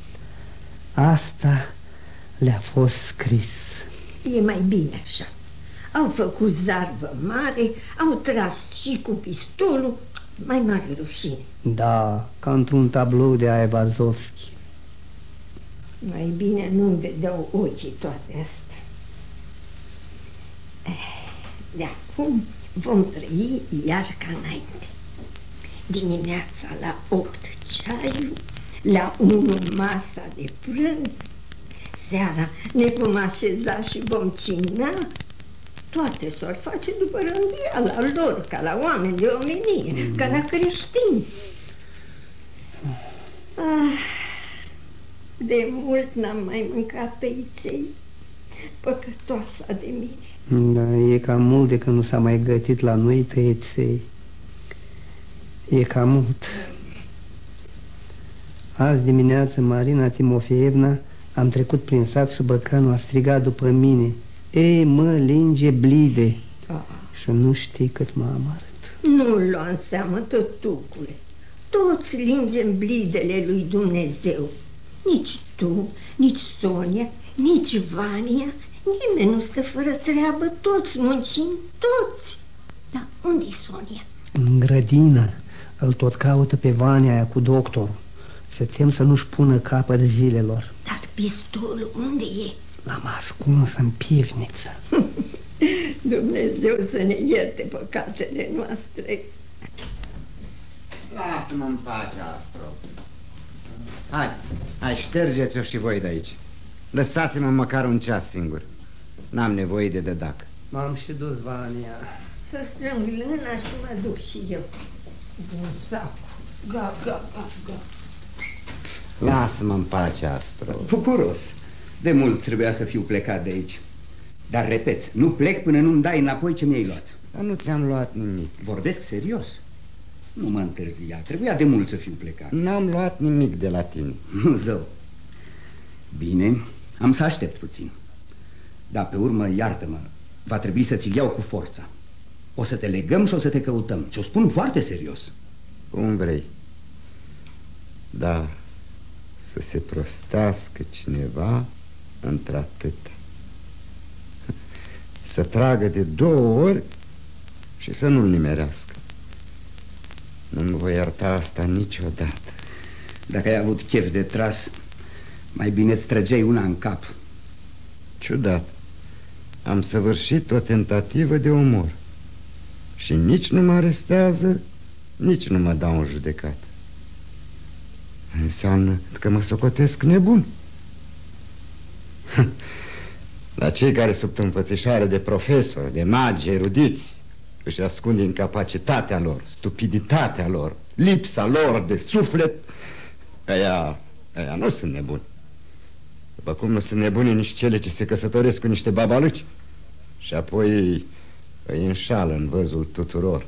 Asta le-a fost scris. E mai bine așa. Au făcut zarvă mare, au tras și cu pistolul, mai mare rușine. Da, ca într-un tablou de Aevazovski. Mai bine nu-mi vedeau ochii toate astea. De acum vom trăi iar ca înainte. Dimineața la 8 ceaiul, la 1 masa de prânz, seara ne vom așeza și vom cina. Toate s-or face după rânduiala lor, ca la oameni de omenie, ca la creștini. De mult n-am mai mâncat tăiței, păcătoasa de mine. Da, e cam mult de când nu s-a mai gătit la noi tăieței. E cam mult. Azi dimineață Marina Timofeevna am trecut prin sat și băcanul a strigat după mine: ei, mă, linge blide. Și nu știi cât m-a amărât. Nu-l lua în seamă, tătucule. Toți lingem blidele lui Dumnezeu. Nici tu, nici Sonia, nici Vania. Nimeni nu stă fără treabă, toți muncim, toți. Dar unde-i Sonia? În grădină. Îl tot caută pe Vania aia cu doctorul. Se tem să nu-și pună capăt zilelor. Dar pistolul unde e? L-am ascuns în pivniță. Dumnezeu să ne ierte păcatele noastre. Lasă-mă în pace, Astro. Hai, ștergeți-o și voi de aici. Lăsați-mă măcar un ceas singur. N-am nevoie de dădac. M-am și dus, Vania. Să strâng lâna și mă duc și eu. Din sac. Ga. Lasă-mă în pace, Astro. Bucuros. De mult trebuia să fiu plecat de aici. Dar, repet, nu plec până nu-mi dai înapoi ce mi-ai luat. Dar nu ți-am luat nimic. Vorbesc serios. Nu mă întârzia, trebuia de mult să fiu plecat. N-am luat nimic de la tine. Nu, zău. Bine, am să aștept puțin. Dar pe urmă, iartă-mă, va trebui să ți-l iau cu forța. O să te legăm și o să te căutăm. Ți-o spun foarte serios. Cum vrei. Da, să se prostească cineva într-atâta. Să tragă de 2 ori și să nu-l nimerească. Nu-mi voi ierta asta niciodată. Dacă ai avut chef de tras, mai bine îți trăgeai una în cap. Ciudat. Am săvârșit o tentativă de omor și nici nu mă arestează, nici nu mă dau în judecată. Înseamnă că mă socotesc nebun. La cei care sub înfățișare de profesori, de magi, erudiți, își ascund incapacitatea lor, stupiditatea lor, lipsa lor de suflet, aia nu sunt nebuni. După cum nu sunt nebuni nici cele ce se căsătoresc cu niște babaluci și apoi îi înșală în văzul tuturor.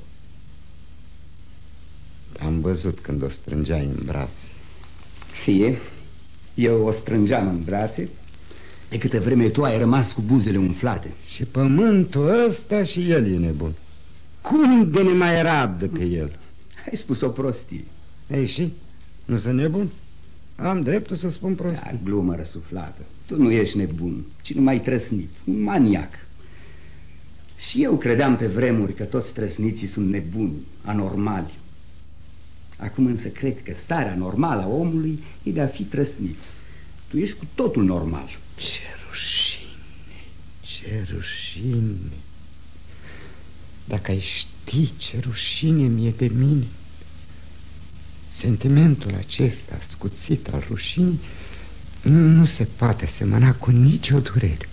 Am văzut când o strângeai în brațe. Fie, eu o strângeam în brațe, de câtă vreme tu ai rămas cu buzele umflate. Și pământul ăsta și el e nebun. Cum de ne mai rabdă pe el? Ai spus o prostie. Ei, și? Nu sunt nebun? Am dreptul să spun prostii. Da, glumă răsuflată. Tu nu ești nebun, ci numai trăsnit, un maniac. Și eu credeam pe vremuri că toți trăsniții sunt nebuni, anormali. Acum însă cred că starea normală a omului e de a fi trăsnit. Tu ești cu totul normal. Ce rușine, ce rușine. Dacă ai ști ce rușine mi-e de mine. Sentimentul acesta ascuțit al rușinii nu se poate asemăna cu nicio durere.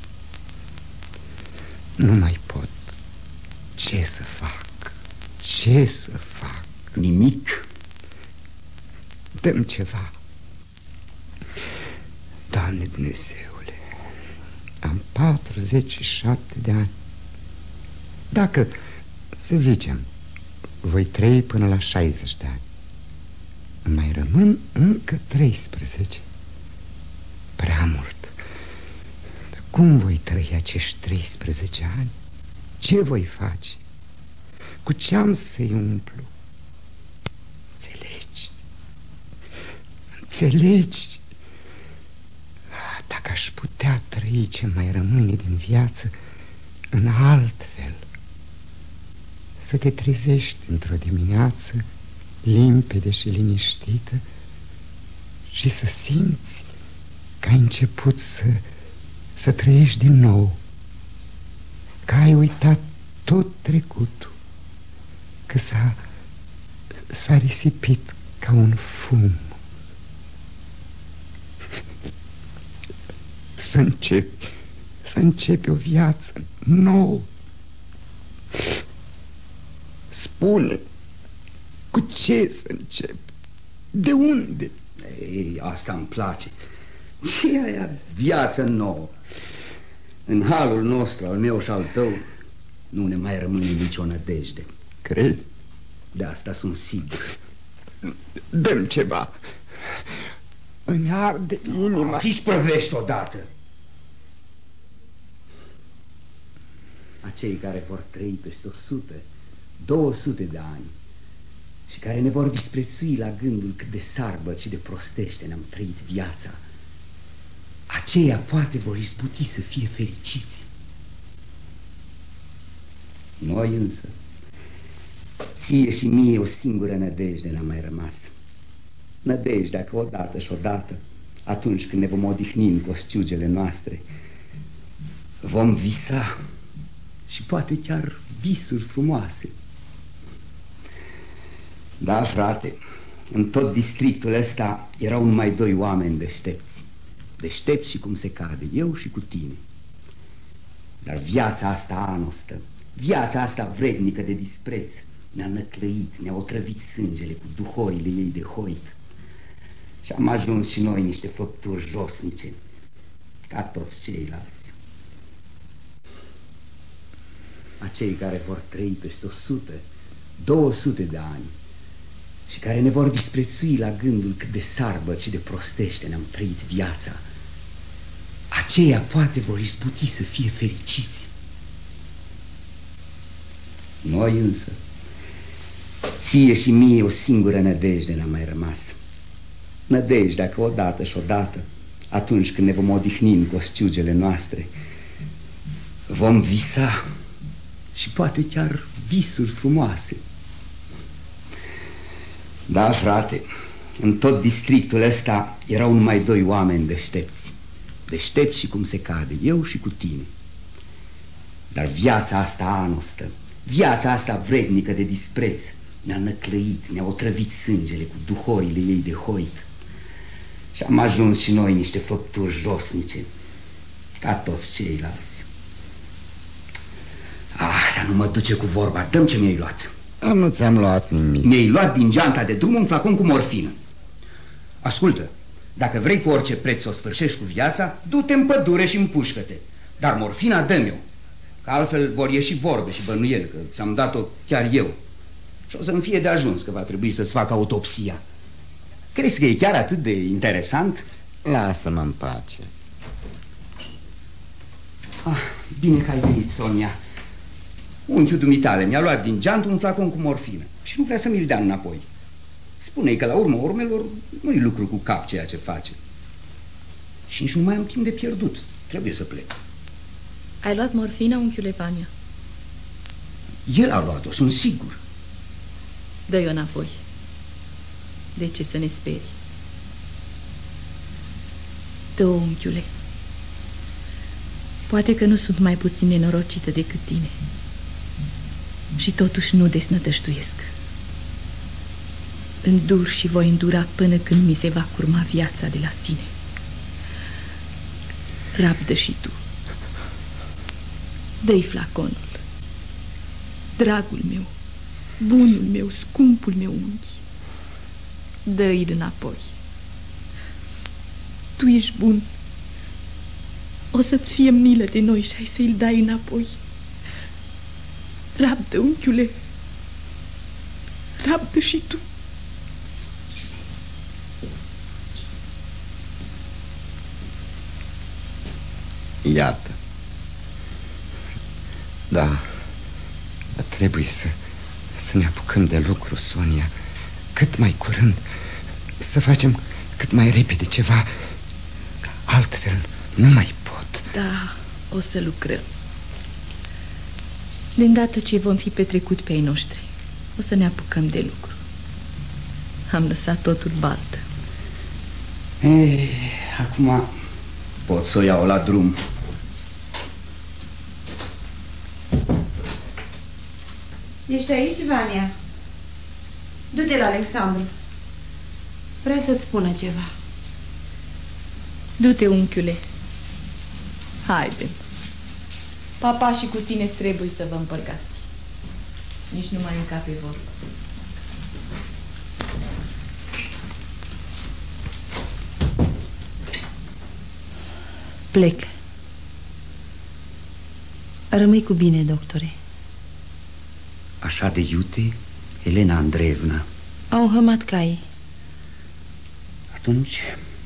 Nu mai pot. Ce să fac? Ce să fac? Nimic. Dă-mi ceva. Doamne Dumnezeule, 47 de ani. Dacă, să zicem, voi trăi până la 60 de ani, îmi mai rămân încă 13. Prea mult. Dar cum voi trăi acești 13 ani? Ce voi face? Cu ce am să-i umplu? Înțelegi? Înțelegi? Dacă aș putea trăi ce mai rămâne din viață în alt fel. Să te trezești într-o dimineață limpede și liniștită și să simți că ai început să trăiești din nou, că ai uitat tot trecutul, că s-a risipit ca un fum. Să începi o viață nouă. Spune, cu ce să încep? De unde? Ei, asta îmi place. Ce e aia viață nouă? În halul nostru, al meu și al tău, nu ne mai rămâne nicio nădejde. Crezi? De asta sunt sigur. Dă-mi ceva. Îmi arde inima. Fi sprăvești odată. Acei care vor trăi peste 100, 200 de ani și care ne vor disprețui la gândul cât de sarbăt și de prostește ne-am trăit viața, aceia poate vor izbuti să fie fericiți. Noi însă, ție și mie o singură nădejde ne-a mai rămas. Nădejdea că odată și odată, atunci când ne vom odihni în costiugele noastre, vom visa și poate chiar visuri frumoase. Da, frate, în tot districtul ăsta erau numai 2 oameni deștepți. Deștepți și cum se cade, eu și cu tine. Dar viața asta anostă, viața asta vrednică de dispreț, ne-a năclăit, ne-a otrăvit sângele cu duhorile ei de hoic. Și am ajuns și noi niște făpturi josnice, ca toți ceilalți. Acei care vor trăi peste 100, 200 de ani și care ne vor disprețui la gândul cât de sarbăt și de prostește ne-am trăit viața, aceia poate vor izbuti să fie fericiți. Noi însă, ție și mie o singură nădejde ne-a mai rămas. Nădejdea că odată și odată, atunci când ne vom odihni în costiugele noastre, vom visa și poate chiar visuri frumoase. Da, frate, în tot districtul ăsta erau numai 2 oameni deștepți. Deștepți și cum se cade, eu și cu tine. Dar viața asta anostă, viața asta vrednică de dispreț, ne-a năclăit, ne-a otrăvit sângele cu duhorile ei de hoic. Și am ajuns și noi niște făpturi josnice, ca toți ceilalți. Dar nu mă duce cu vorba, dă-mi ce mi-ai luat. Nu ți-am luat nimic. Mi-ai luat din geanta de drum un flacon cu morfină. Ascultă, dacă vrei cu orice preț să o sfârșești cu viața, du-te în pădure și împușcă-te. Dar morfina dă-mi-o, că altfel vor ieși vorbe și bănuieli că ți-am dat-o chiar eu. Și o să-mi fie de ajuns că va trebui să-ți fac autopsia. Crezi că e chiar atât de interesant? Lasă-mă în pace. Bine că ai venit, Sonia. Unchiul dumitale mi-a luat din geantă un flacon cu morfină și nu vrea să mi-l dea înapoi. Spune-i că la urmă urmelor nu-i lucru cu cap ceea ce face. Și nici nu mai am timp de pierdut. Trebuie să plec. Ai luat morfină, unchiule Vania? El a luat-o, sunt sigur. Dă-i-o înapoi. De ce să ne sperii? Dă-o, unchiule. Poate că nu sunt mai puțin nenorocită decât tine. Și totuși nu desnădăjduiesc. Îndur și voi îndura până când mi se va curma viața de la sine. Rabdă și tu. Dă-i flaconul. Dragul meu, bunul meu, scumpul meu unchi. Dă-i înapoi. Tu ești bun. o să-ți fie milă de noi și ai să-i dai înapoi. Rabdă, unchiule. Rabdă și tu. Iată. Da, dar trebuie să ne apucăm de lucru, Sonia. Cât mai curând. Să facem cât mai repede ceva. Altfel nu mai pot. Da, o să lucrăm. De îndată ce vom fi petrecut pe ai noștri, o să ne apucăm de lucru. Am lăsat totul baltă. Acum pot să o iau la drum. Ești aici, Vania? Du-te la Alexandru. Vrea să-ți spună ceva. Du-te, unchiule. Haide. Papa și cu tine trebuie să vă împăcați. Nici nu mai încape vorba. Plec. Rămâi cu bine, doctore. Așa de iute, Elena Andreevna? Au înhămat caii. Atunci,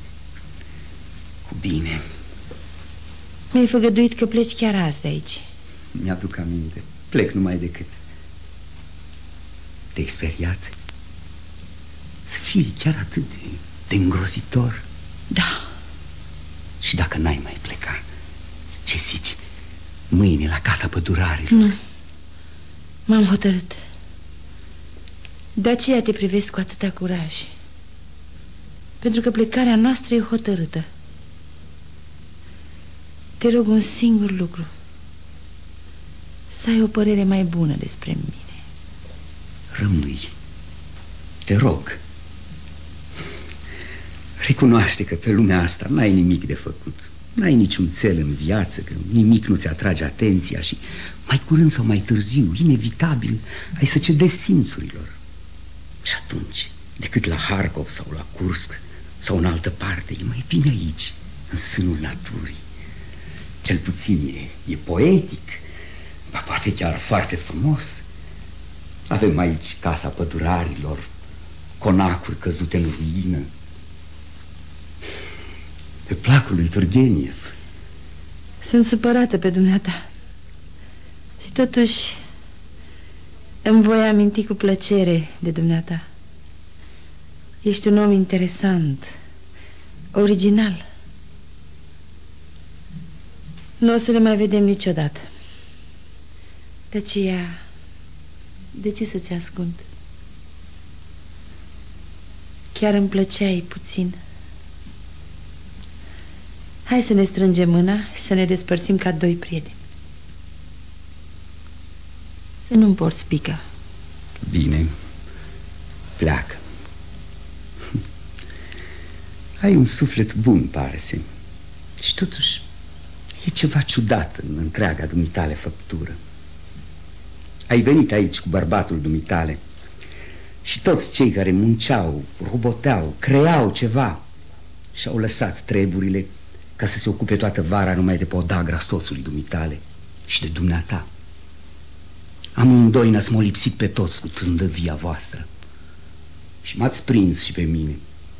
cu bine. Mi-ai făgăduit că pleci chiar azi de aici. Mi-aduc aminte. Plec numai decât. Te-ai speriat? Să fie chiar atât de îngrozitor? Da. Și dacă n-ai mai pleca, ce zici? Mâine la Casa Pădurarilor? Nu. M-am hotărât. De aceea te privesc cu atâta curaj. Pentru că plecarea noastră e hotărâtă. Te rog un singur lucru. Să ai o părere mai bună despre mine. Rămâi. Te rog. Recunoaște că pe lumea asta n-ai nimic de făcut. N-ai niciun cel în viață, că nimic nu-ți atrage atenția și mai curând sau mai târziu, inevitabil, ai să cedezi simțurilor. Și atunci, decât la Harkov sau la Kursk sau în altă parte, e mai bine aici, în sânul naturii. Cel puțin e poetic, ba poate chiar foarte frumos. Avem aici Casa Pădurarilor, conacuri căzute în ruină, pe placul lui Turgeniev. Sunt supărată pe dumneata. Și totuși îmi voi aminti cu plăcere de dumneata. Ești un om interesant, original. Nu o să ne mai vedem niciodată. De aceea, de ce să-ți ascund? Chiar îmi plăceai puțin. Hai să ne strângem mâna și să ne despărțim ca doi prieteni. Să nu-mi porți pica. Bine, pleacă. Ai un suflet bun, pare-se. Și totuși e ceva ciudat în întreaga dumitale făptură. Ai venit aici cu bărbatul dumitale și toți cei care munceau, roboteau, creau ceva și-au lăsat treburile ca să se ocupe toată vara numai de podagra soțului dumitale și de dumneata. Amândoi ne-ați molipsit pe toți cu trândăvia voastră și m-ați prins și pe mine.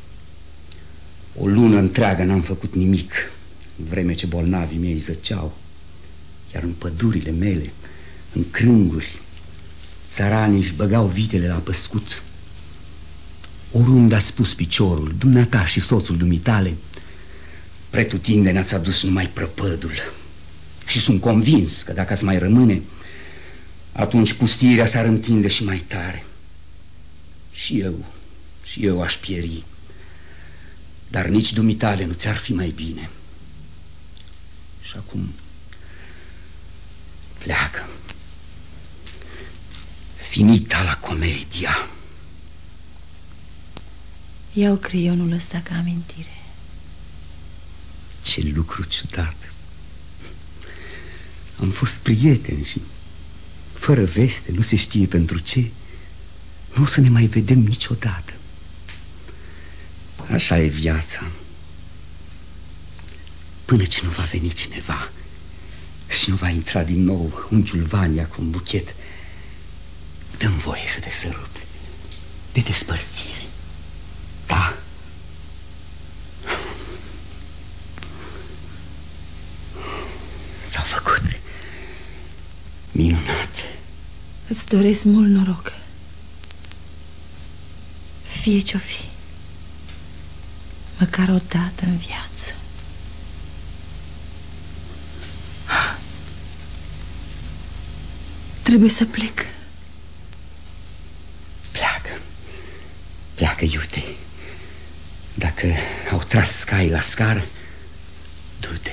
O lună întreagă n-am făcut nimic, în vreme ce bolnavii mei zăceau, iar în pădurile mele, în crânguri, țăranii își băgau vitele la păscut. Oriunde ați pus piciorul, dumneata și soțul dumitale, pretutindeni ați adus numai prăpădul. Și sunt convins că dacă ați mai rămâne, atunci pustirea s-ar întinde și mai tare. Și eu aș pieri. Dar nici dumitale nu ți-ar fi mai bine. Și acum pleacă. Finita la comedia. Iau creionul ăsta ca amintire. Ce lucru ciudat. Am fost prieteni și fără veste, nu se știe pentru ce, nu o să ne mai vedem niciodată. Așa e viața. până ce nu va veni cineva și nu va intra din nou unchiul Vania cu un buchet, dă-mi voie să te sărut de despărțire. Da? S-a făcut. Minunat. Îți doresc mult noroc. Fie ce-o fi, măcar o dată în viață. Trebuie să plec. Pleacă. Pleacă, iute. Dacă au tras cai la scară, du-te.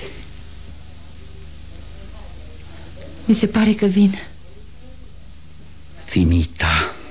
Mi se pare că vin. Finita.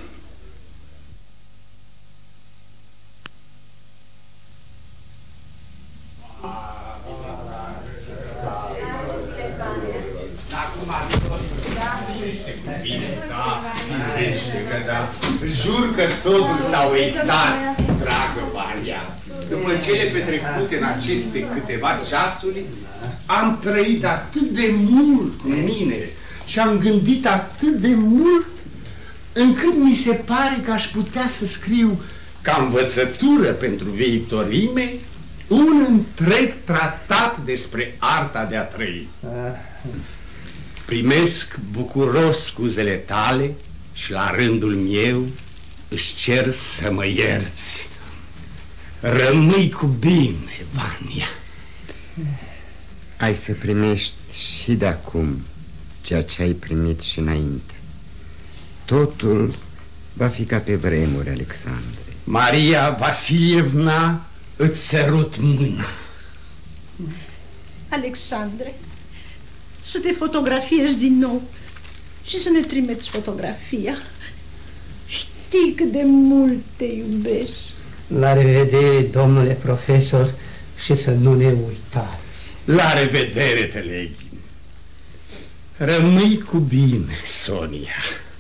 Jur că totul s-a uitat, dragă Vania. După cele petrecute în aceste câteva ceasuri, am trăit atât de mult cu mine și am gândit atât de mult, încât mi se pare că aș putea să scriu ca învățătură pentru viitorii mei un întreg tratat despre arta de a trăi. Primesc bucuros scuzele tale și la rândul meu își cer să mă ierți. Rămâi cu bine, Vania. Ai să primești și de acum ceea ce ai primit și înainte. Totul va fi ca pe vremuri, Alexandre. Maria Vasilievna, îți sărut mâna. Alexandre, să te fotografiezi din nou și să ne trimiți fotografia. Știi cât de mult te iubesc. La revedere, domnule profesor, și să nu ne uitați. La revedere, Teleghin. Rămâi cu bine, Sonia.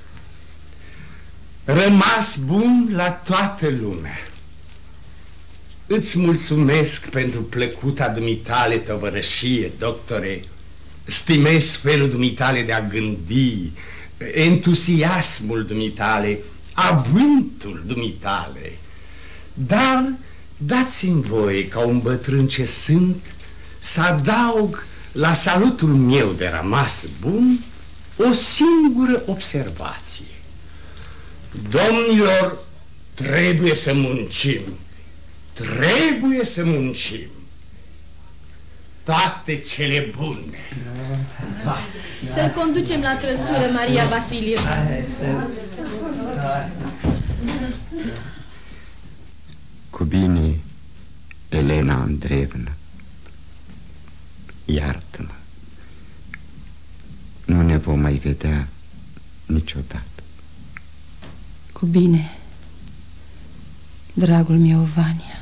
Rămas bun la toată lumea. Îți mulțumesc pentru plăcuta dumitale tovărășie, doctore. Stimez felul dumitale de a gândi, entuziasmul dumitale, avântul dumitale. Dar dați-mi voie, ca un bătrân ce sunt, să adaug la salutul meu de rămas bun o singură observație. Domnilor, trebuie să muncim. Trebuie să muncim. Toate cele bune. Să-l conducem la trăsură, Maria Vasilievna. Cu bine, Elena Andreevna. Iartă-mă. Nu ne vom mai vedea niciodată. Cu bine, dragul meu, Vania.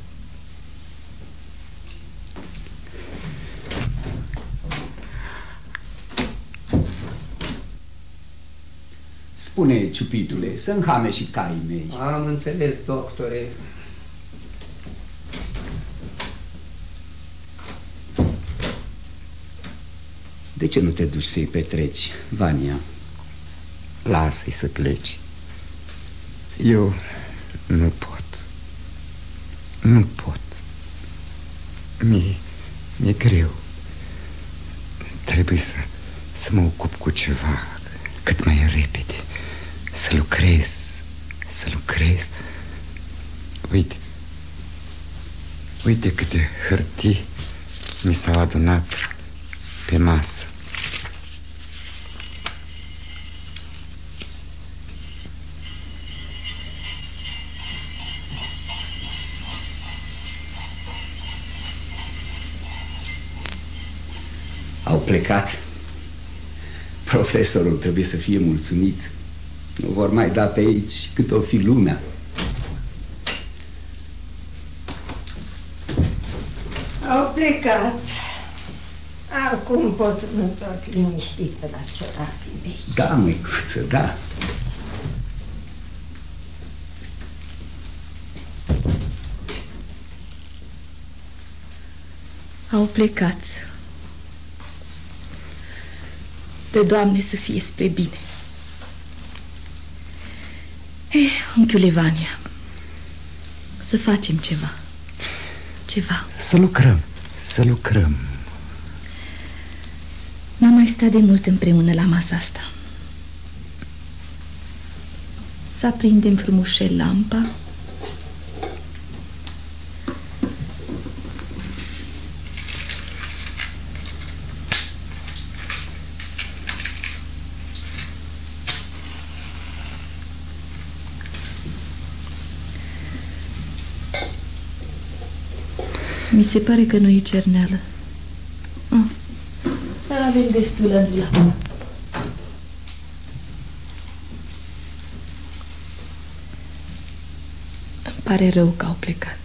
Spune, ciupitule, să înhame și caii mei. Am înțeles, doctore. De ce nu te duci să-i petreci, Vania? Lasă-i să pleci. Eu nu pot. Nu pot. Mi-e greu. Trebuie să mă ocup cu ceva cât mai repede. Să lucrez. Uite câte hârtii mi s-au adunat pe masă. Au plecat. Profesorul trebuie să fie mulțumit. Nu vor mai da pe aici cât o fi lumea. Au plecat. Acum pot să mă întorc liniștită la ciorapii mei. Da, măicuță, da. Au plecat. De Doamne să fie spre bine. Unchiule Vania, să facem ceva. Ceva. Să lucrăm. N-am mai stat de mult împreună la masa asta. Să aprindem frumușel lampa. Mi se pare că nu e cerneală. Dar avem destulă în dulap. Îmi pare rău că au plecat.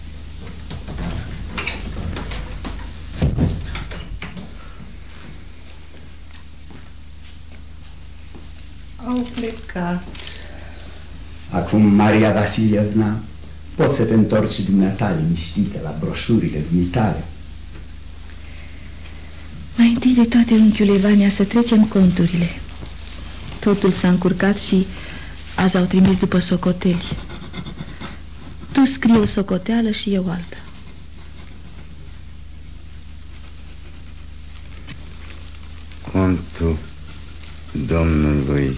Au plecat. Acum, Maria Vasilievna, poți să te întorci și dumneata liniștită la broșurile dumitale. Mai întâi de toate, unchiule Vania, să trecem conturile. Totul s-a încurcat și azi au trimis după socoteli. Tu scrii o socoteală și eu alta. Contul Domnului.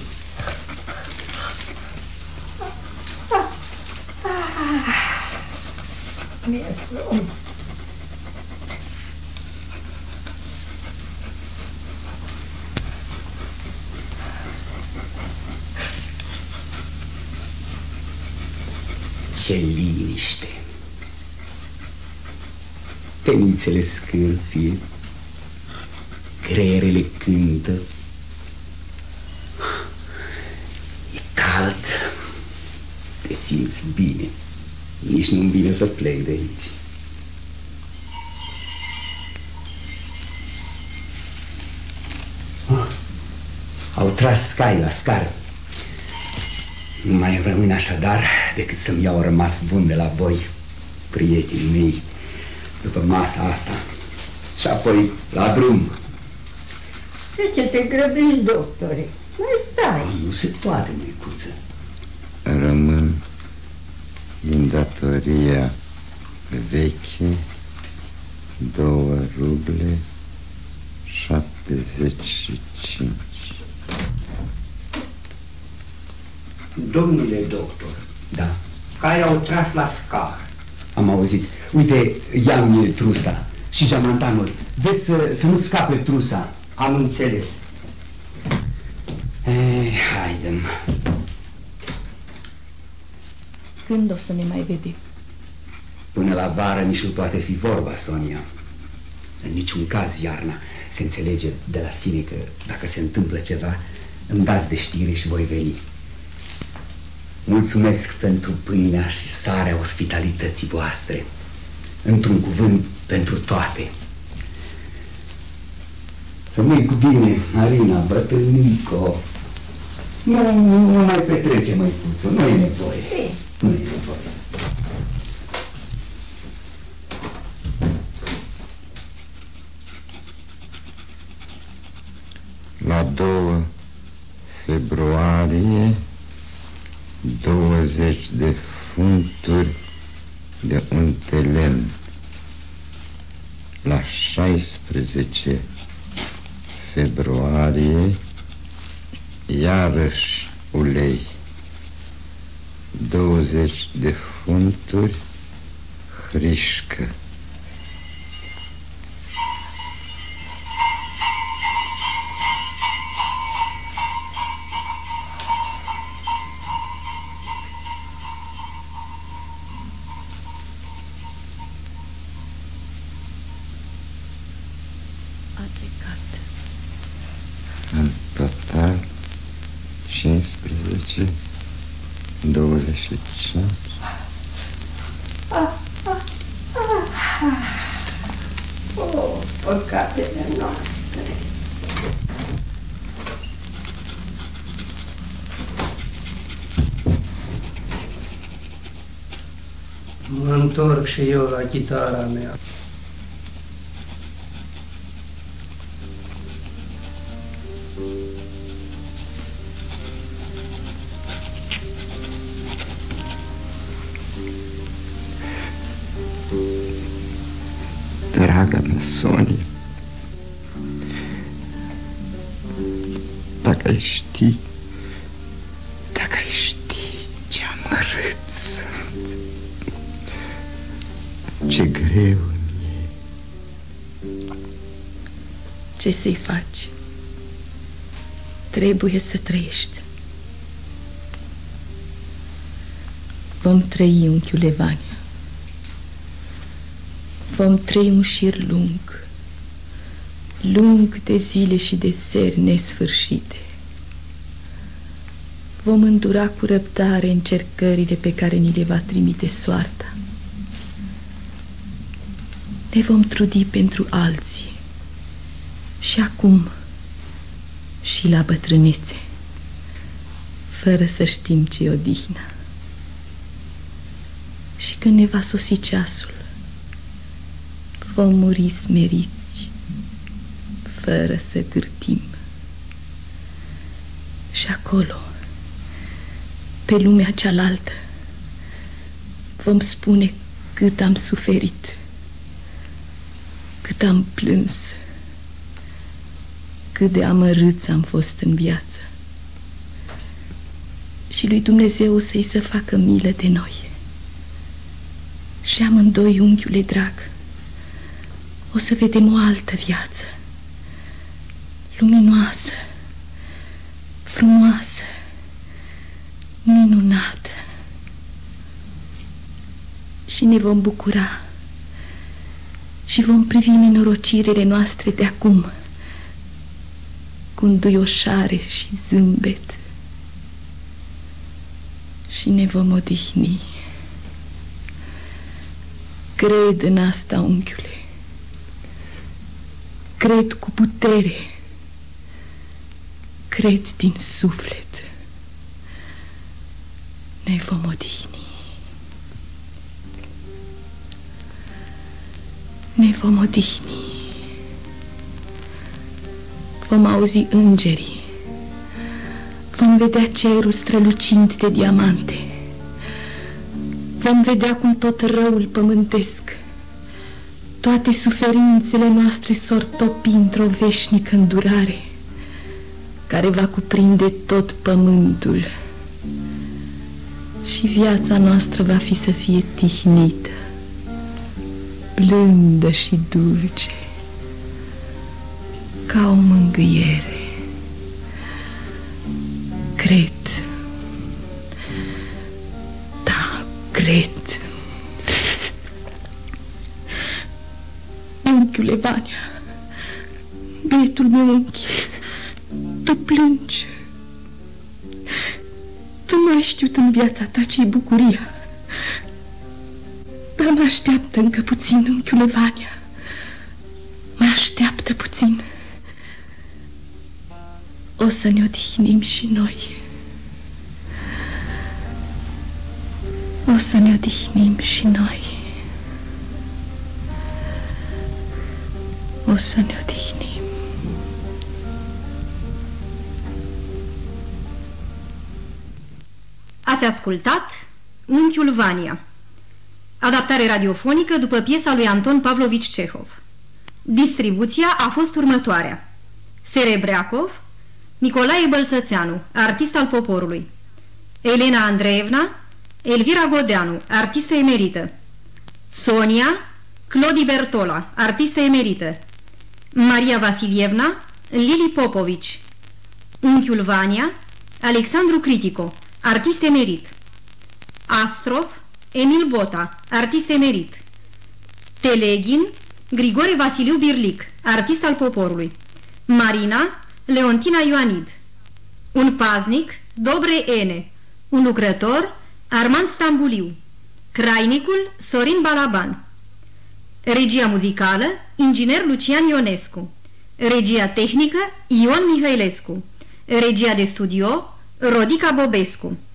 Ce liniște! Penițele scârție, creierele cântă. E cald, te simți bine. Nici nu-mi vine să plec de aici. Au tras cai la scară. Nu mai rămâne așadar decât să-mi iau rămas bun de la voi, prietenii mei, după masa asta. Și apoi la drum. De ce te grăbești, doctore? Mai stai. Nu se poate, măicuță. Rămân din datoria veche 2 ruble 75. Domnule doctor, da, care au tras la scară. Am auzit. Uite, ia-mi trusa și geamantanul. Vezi să nu-ți scape trusa. Am înțeles. Haide-mă. Când o să ne mai vedem? Până la vară nici nu poate fi vorba, Sonia. În niciun caz iarna. Se înțelege de la sine că dacă se întâmplă ceva, îmi dați de știre și voi veni. Mulțumesc pentru pâinea și sarea ospitalității voastre. Într-un cuvânt, pentru toate. Rămâi cu bine, Marina, bătrânico. Nu mai petrece, măicuțo, nu e nevoie. Nu e nevoie. La 2 februarie 20 de funturi de unte lemn. La 16 februarie iarăși ulei. 20 de funturi hrișcă. În total 15, 25. Păcatele noastre. Mă întorc și eu la chitara mea. draga mea, Sonia, dacă ai ști, ce amărât sunt, ce greu mi-e. Ce să-i faci? Trebuie să trăiești. Vom trăi, unchiule Vania. Vom trăi un șir lung, lung de zile și de seri nesfârșite. Vom îndura cu răbdare încercările pe care ni le va trimite soarta. Ne vom trudi pentru alții, și acum și la bătrânețe, fără să știm ce-i odihna. Și când ne va sosi ceasul, vom muri smeriți, fără să târtim. Și acolo, pe lumea cealaltă, vom spune cât am suferit, cât am plâns, cât de amărâți am fost în viață. Și lui Dumnezeu să-i să facă milă de noi. Și amândoi, unchiule drag, o să vedem o altă viață, luminoasă, frumoasă, minunată. Și ne vom bucura și vom privi nenorocirile noastre de acum cu înduioșare și zâmbet. Și ne vom odihni. Cred în asta, unchiule. Cred cu putere. Cred din suflet. Ne vom odihni. Ne vom odihni. Vom auzi îngerii. Vom vedea cerul strălucind de diamante. Vom vedea cum tot răul pământesc, toate suferințele noastre s-or topi într-o veșnică îndurare care va cuprinde tot pământul. Și viața noastră va fi să fie tihnită, blândă și dulce, ca o mângâiere. Cred. Da, cred. Unchiule Vania, bietul meu unchi, tu plângi. Tu nu ai știut în viața ta ce-i bucuria. Dar mă așteaptă încă puțin, unchiule Vania. Mă așteaptă puțin. O să ne odihnim și noi. O să ne odihnim și noi. O să ne odihnim. Ați ascultat Unchiul Vania, adaptare radiofonică după piesa lui Anton Pavlovici Cehov. Distribuția a fost următoarea: Serebreacov, Nicolae Bălțățeanu, artist al poporului; Elena Andreevna, Elvira Godeanu, artistă emerită; Sonia, Clodi Bertola, artistă emerită; Maria Vasilievna, Lili Popovici; Unchiul Vania, Alexandru Critico, artist emerit; Astrov, Emil Bota, artist emerit; Teleghin, Grigore Vasiliu Birlic, artist al poporului; Marina, Leontina Ioanid; un paznic, Dobre Ene; un lucrător, Armand Stambuliu; crainicul, Sorin Balaban; regia muzicală, inginer Lucian Ionescu; regia tehnică, Ion Mihailescu; regia de studio, Rodica Bobescu.